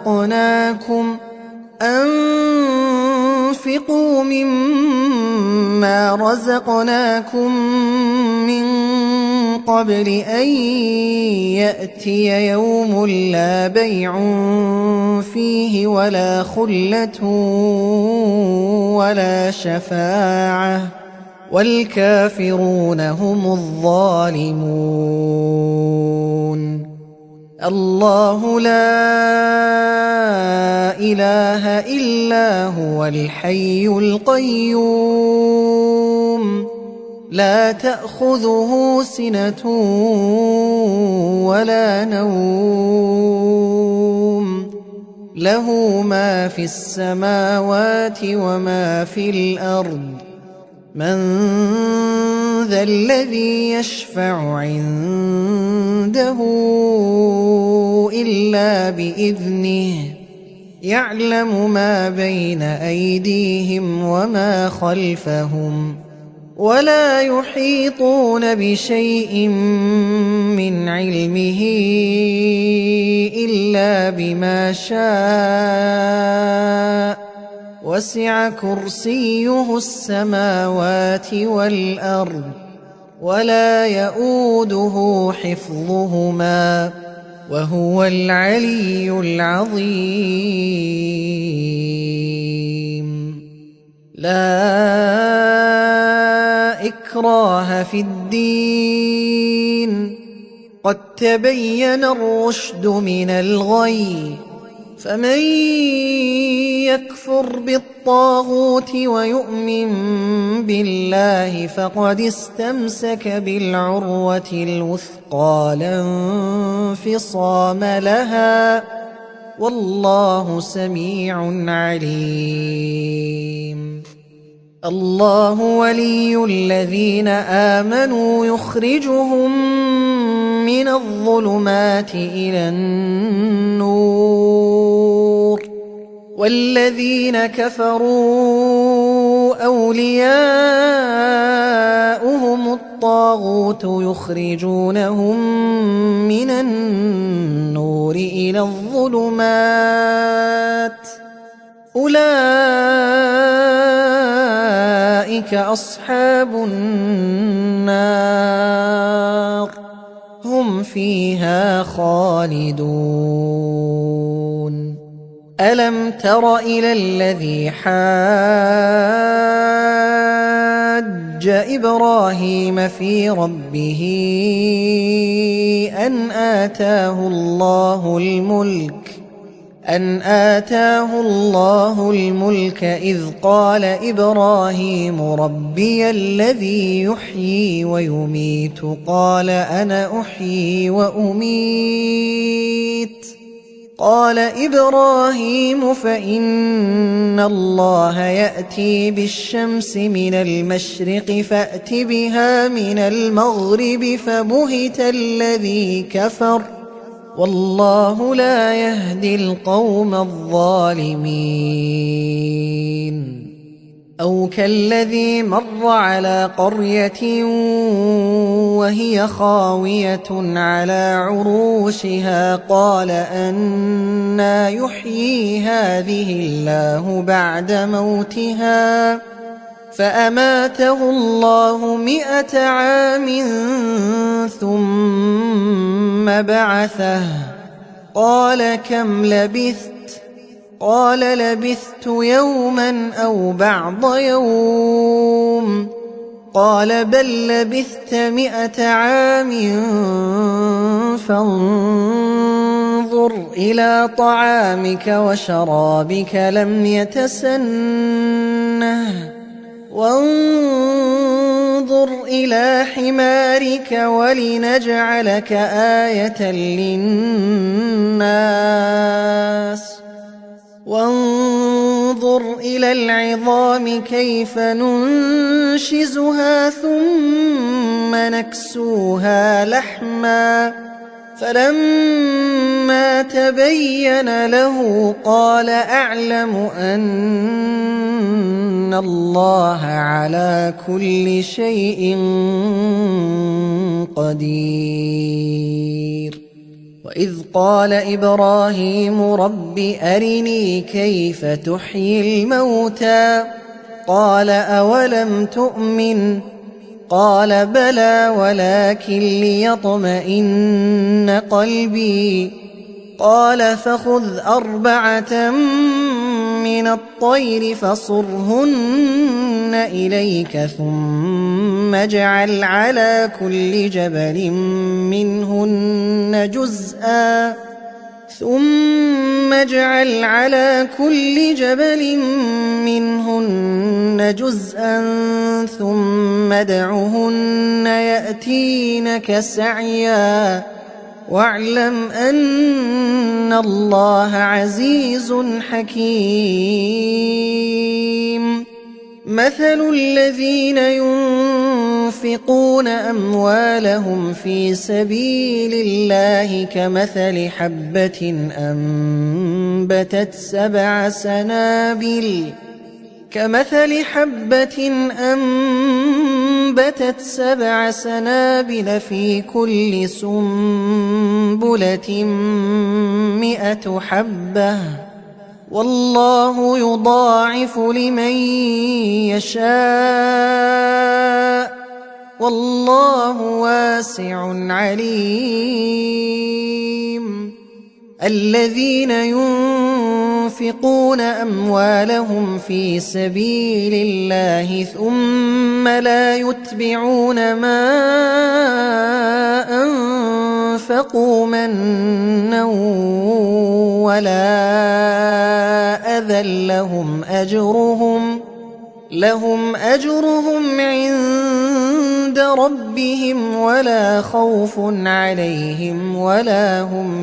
[SPEAKER 1] رزقناكم من قبل أن يأتي يوم لا بيع فيه ولا خلة ولا شفاعة والكافرون هم الظالمون. الله لا إله إلا هو الحي القيوم لا تأخذه سنة ولا نوم له ما في السماوات وما في الأرض من ذا الذي يشفع عنده إلا بإذنه يعلم ما بين أيديهم وما خلفهم ولا يحيطون بشيء من علمه إلا بما شاء وسع كرسيه السماوات والأرض ولا يؤوده حفظهما وهو العلي العظيم. لا إكراه في الدين قد تبين الرشد من الغي فمن يكفر بالطاغوت ويؤمن بالله فقد استمسك بالعروة الوثقى لا انفصام لها والله سميع عليم. الله ولي الذين آمنوا يخرجهم من الظلمات إلى النور والذين كفروا أولياؤهم الطاغوت يخرجونهم من النور إلى الظلمات أولئك أصحاب النار هم فيها خالدون. ألم تر إلى الذي حاج إبراهيم في ربه أن آتاه الله الملك إذ قال إبراهيم ربي الذي يحيي ويميت قال أنا أحيي وأميت قال إبراهيم فإن الله يأتي بالشمس من المشرق فأت بها من المغرب فبهت الذي كفر والله لا يهدي القوم الظالمين. أو كالذي مر على قرية وهي خاوية على عروشها قال أنى يحيي هذه الله بعد موتها فأماته الله 100 عام ثم ثم بعثه قال كم لبثت قال لبثت يوما أو بعض يوم قال بل لبثت 100 عام فانظر إلى طعامك وشرابك لم يتسنه وانظر إلى حمارك ولنجعلك آية للناس وانظر إلى العظام كيف ننشزها ثم نكسوها لحما فلما تبين له قال أعلم أن الله على كل شيء قدير وإذ قال إبراهيم رب أرني كيف تحيي الموتى قال أولم تؤمن قال بلى ولكن ليطمئن قلبي قال فخذ 4 من الطير فصرهن إليك ثم اجعل على كل جبل منهن جزءا ثم ادعهن يأتينك سعيا واعلم أن الله عزيز حكيم مثل الذين ينفقون أموالهم في سبيل الله كمثل حبة أنبتت 7 سنابل في كل سنبلة 100 حبة والله يضاعف لمن يشاء والله واسع عليم الذين ينفقون أموالهم في سبيل الله ثم لا يتبعون ما أنفقوا منا ولا أذى لهم أجرهم عند ربهم ولا خوف عليهم ولا هم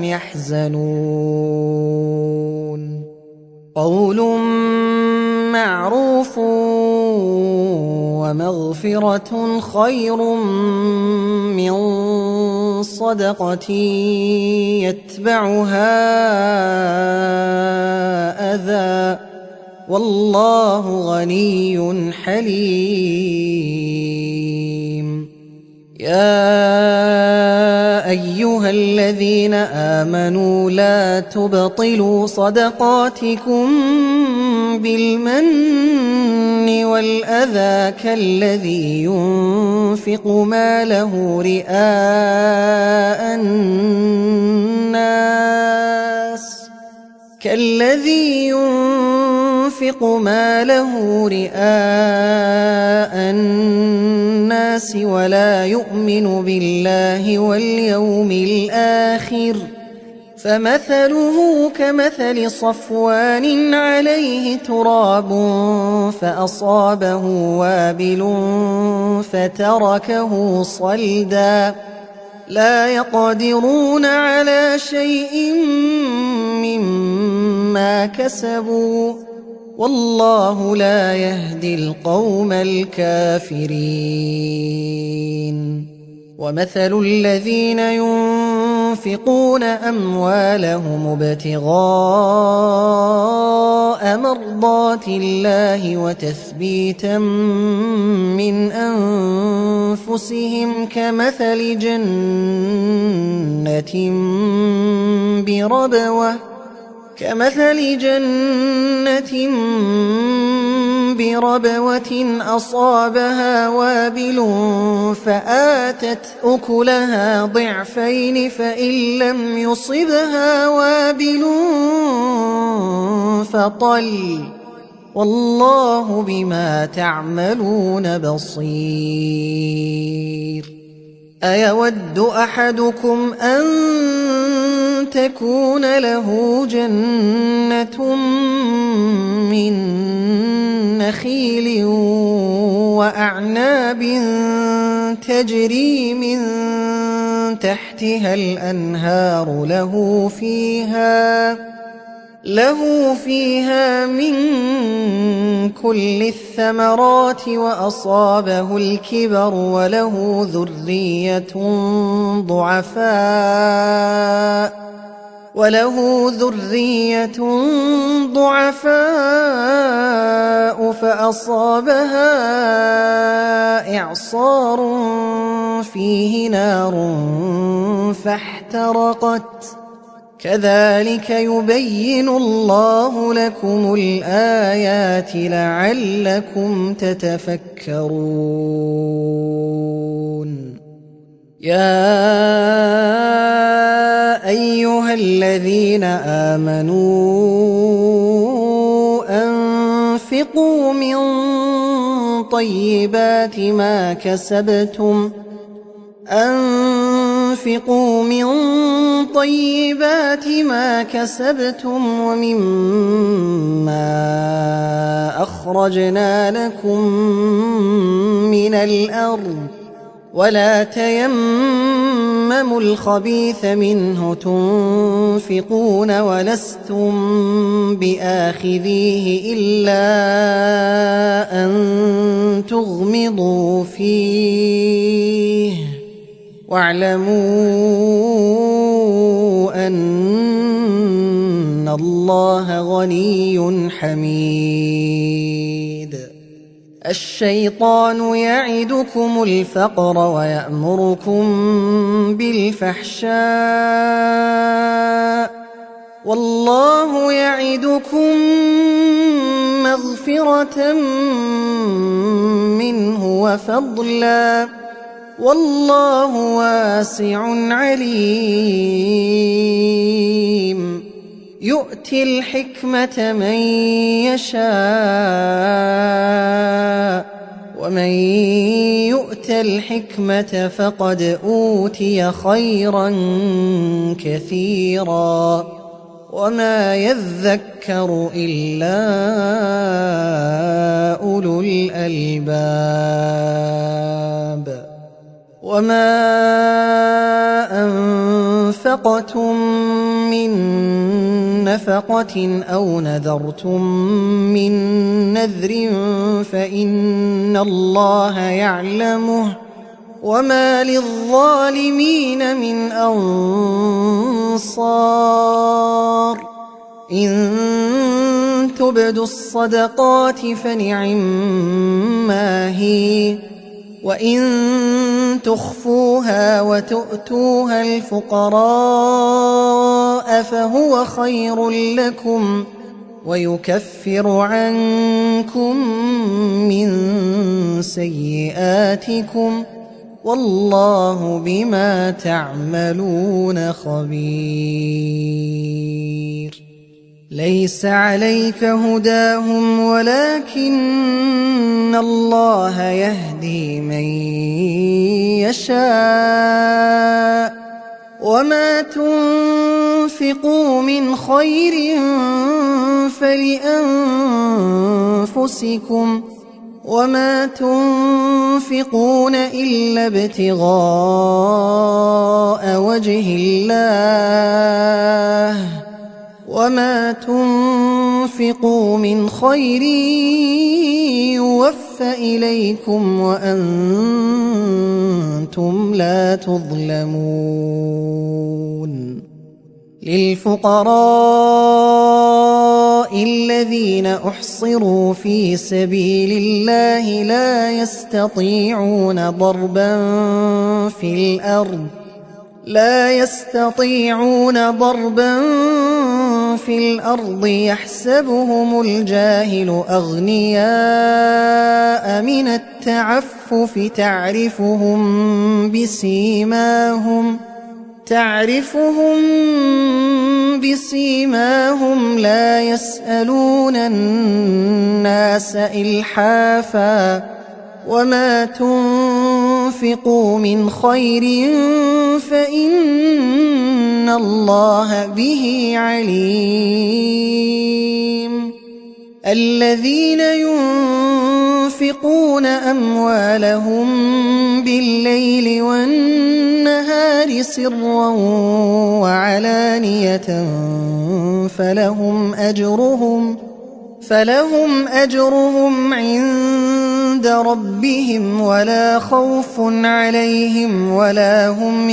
[SPEAKER 1] يحزنون قول معروف ومغفرة خير من صدقة يتبعها أذى والله غني حليم يا أيها الذين آمنوا لا تبطلوا صدقاتكم بالمن والأذى كالذي ينفق ماله رئاء الناس ولا يؤمن بالله واليوم الآخر فمثله كمثل صفوان عليه تراب فأصابه وابل فتركه صلدا لا يقدرون على شيء مما كسبوا والله لا يهدي القوم الكافرين ومثل الذين ينفقون أموالهم ابتغاء مرضات الله وتثبيتا من أنفسهم كمثل جنة بربوة أصابها وابل فآتت أكلها ضعفين فإن لم يصبها وابل فطل والله بما تعملون بصير. أيود أحدكم أن تكون له جنة من نخيل وأعناب تجري من تحتها الأنهار له فيها من كل الثمرات وأصابه الكبر وله ذرية ضعفاء فأصابها إعصار فيه نار فاحترقت كذلك يبين الله لكم الآيات لعلكم تتفكرون. يا أيها الذين آمنوا أنفقوا من طيبات ما كسبتم ومما أخرجنا لكم من الأرض ولا تيمموا الخبيث منه تنفقون ولستم بآخذيه إلا أن تغمضوا فيه واعلموا أن الله غني حميد. الشيطان يعدكم الفقر ويأمركم بالفحشاء والله يعدكم مغفرة منه وفضلا والله واسع عليم. يؤتي الحكمة من يشاء ومن يؤت الحكمة فقد أوتي خيرا كثيرا وما يذكر إلا أولو الألباب. وما أنفقتم من نفقة أو نذرتم من نذر فإن الله يعلمه وما للظالمين من أنصار. إن تبدوا الصدقات فنعما هي وإن تخفوها وتؤتوها الفقراء فهو خير لكم ويكفر عنكم من سيئاتكم والله بما تعملون خبير. ليس عليك هداهم ولكن الله يهدي من يشاء وما تنفقوا من خير فلأنفسكم وما تنفقون إلا ابتغاء وجه الله وما تنفقوا من خير يوفى إليكم وأنتم لا تظلمون. للفقراء الذين أحصروا في سبيل الله لا يستطيعون ضربا في الأرض يحسبهم الجاهل أغنياء من التعفف تعرفهم بسيماهم لا يسألون الناس إلحافا وما تنفقوا من خير فإن الله به عليم. الذين ينفقون أموالهم بالليل والنهار سرا وعلانية فلهم أجرهم عند ربهم ولا خوف عليهم ولا هم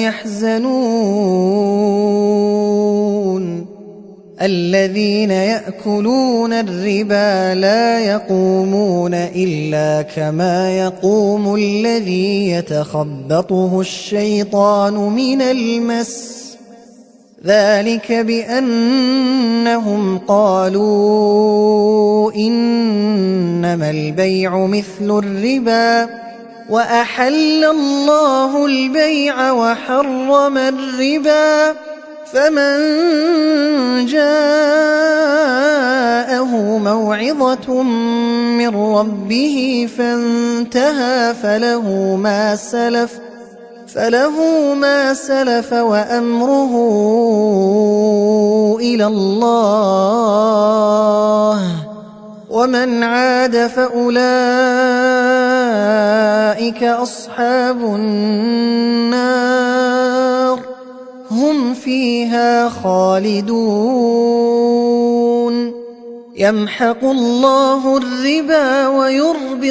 [SPEAKER 1] يحزنون. الذين يأكلون الربا لا يقومون إلا كما يقوم الذي يتخبطه الشيطان من المس ذلك بأنهم قالوا إنما البيع مثل الربا وأحل الله البيع وحرم الربا فمن جاءه موعظة من ربه فانتهى فله ما سلف وأمره إلى الله ومن عاد فأولئك أصحاب النار هم فيها خالدون. يمحق الله الربا ويربي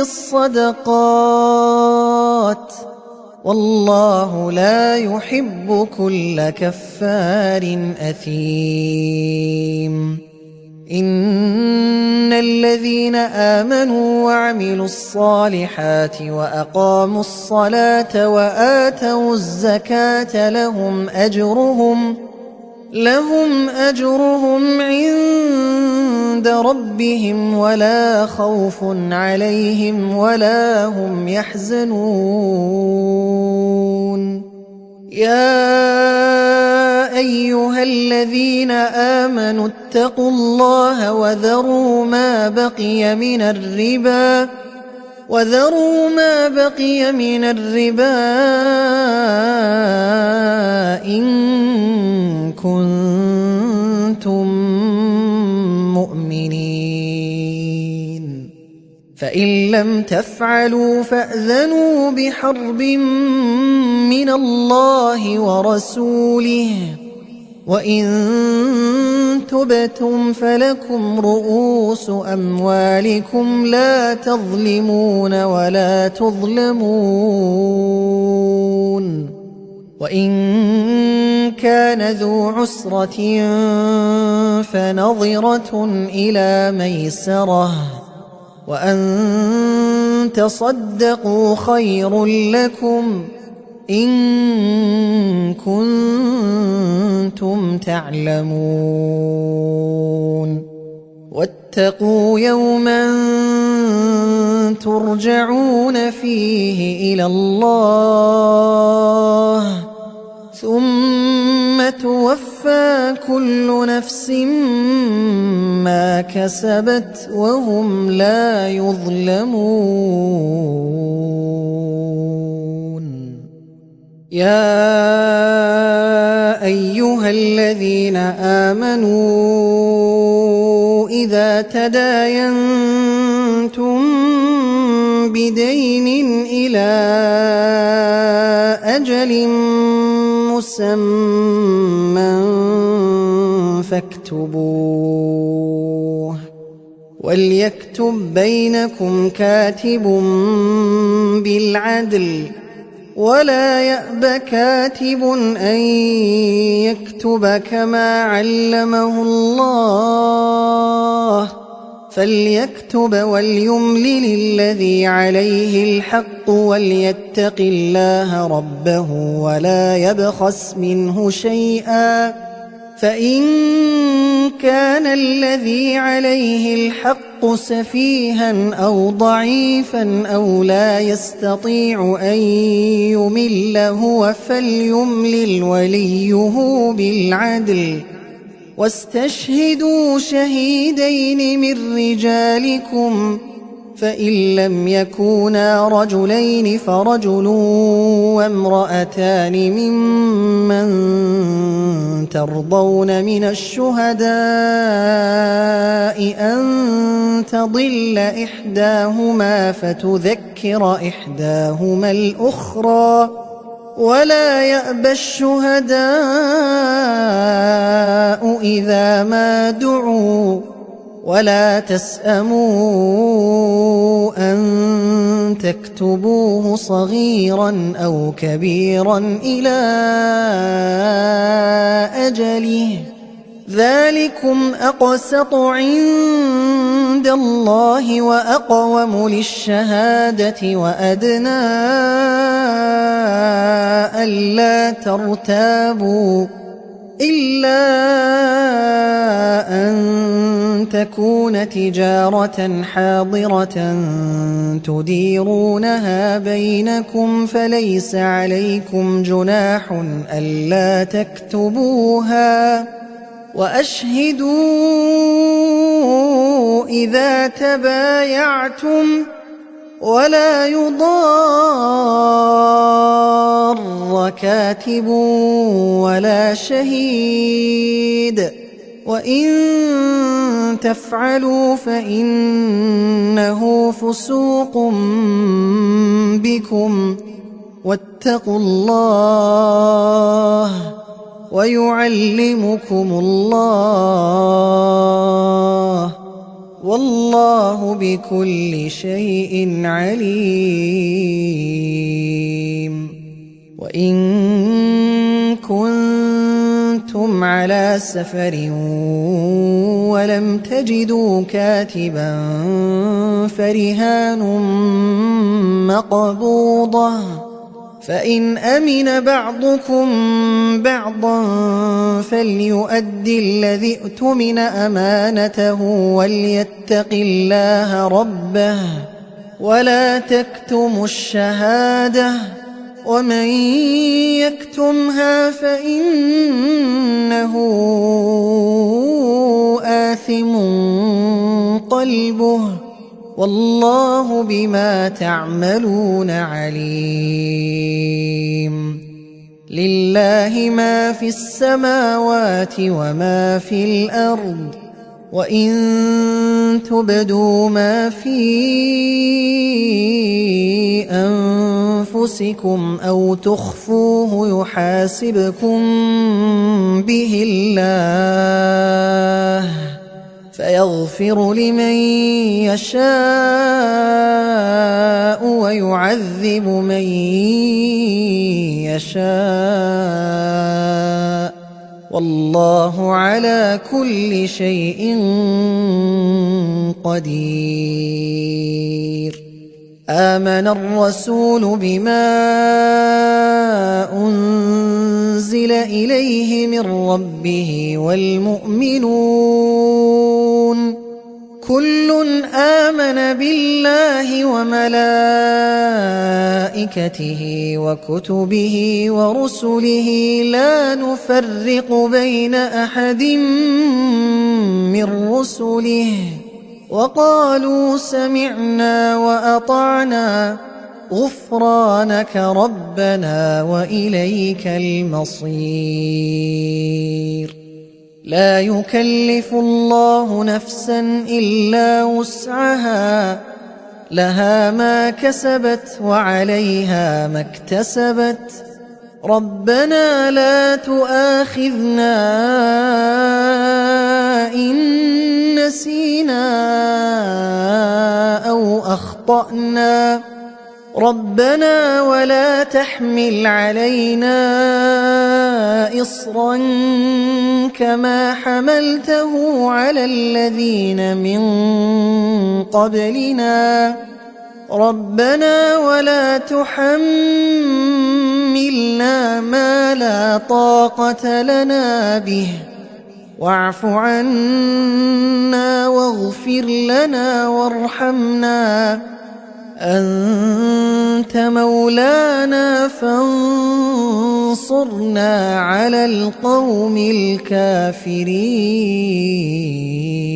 [SPEAKER 1] الصدقات والله لا يحب كل كفار أثيم. إن الذين آمنوا وعملوا الصالحات وأقاموا الصلاة وآتوا الزكاة لهم أجرهم عند ربهم ولا خوف عليهم ولا هم يحزنون. يا أيها الذين آمنوا اتقوا الله وذروا ما بقي من الربا إن كنتم مؤمنين فإن لم تفعلوا فأذنوا بحرب من الله ورسوله وإن تبتم فلكم رؤوس أموالكم لا تظلمون ولا تظلمون. وإن كان ذو عسرة فنظرة إلى ميسرة وأن تصدقوا خير لكم إن كنتم تعلمون. واتقوا يوما ترجعون فيه إلى الله ثم توفى كل نفس ما كسبت وهم لا يظلمون. يا أيها الذين آمنوا إذا تداينتم بدين إلى أجل مسمى فاكتبوه وليكتب بينكم كاتب بالعدل ولا يأب كاتب أن يكتب كما علمه الله فليكتب وليملل الذي عليه الحق وليتق الله ربه ولا يبخس منه شيئا فإن كان الذي عليه الحق سفيها أو ضعيفا أو لا يستطيع أن يمل هو فليملل وليه بالعدل واستشهدوا شهيدين من رجالكم فإن لم يكونا رجلين فرجل وامرأتان ممن ترضون من الشهداء أن تضل إحداهما فتذكر إحداهما الأخرى ولا يأبى الشهداء إذا ما دعوا ولا تسأموا أن تكتبوه صغيرا أو كبيرا إلى أجله ذلكم أقسط عند الله وأقوم للشهادة وأدنى ألا ترتابوا إلا أن تكون تجارة حاضرة تديرونها بينكم فليس عليكم جناح ألا تكتبوها وأشهدوا إذا تبايعتم ولا يضار كاتب ولا شهيد وإن تفعلوا فإنه فسوق بكم واتقوا الله ويعلمكم الله والله بكل شيء عليم وإن كنتم على سفر ولم تجدوا كاتبا فرهان مقبوضة فإن أمن بعضكم بعضا فليؤد الذي اؤتمن أمانته وليتق الله ربه ولا تكتموا الشهادة ومن يكتمها فإنه آثم قلبه والله بما تعملون عليم لله ما في السماوات وما في الأرض وإن تبدوا ما في أنفسكم أو تخفوه يحاسبكم به الله فيغفر لمن يشاء ويعذب من يشاء والله على كل شيء قدير آمن الرسول بما أنزل إليه من ربه والمؤمنون كل آمن بالله وملائكته وكتبه ورسله لا نفرق بين أحد من رسله وقالوا سمعنا وأطعنا غفرانك ربنا وإليك المصير لا يكلف الله نفسا إلا وسعها لها ما كسبت وعليها ما اكتسبت ربنا لا تؤاخذنا إن نسينا أو أخطأنا ربنا ولا تحمل علينا إصرا كما حملته على الذين من قبلنا ربنا ولا تحملنا ما لا طاقة لنا به واعف عنا واغفر لنا وارحمنا أنت مولانا فانصرنا على القوم الكافرين.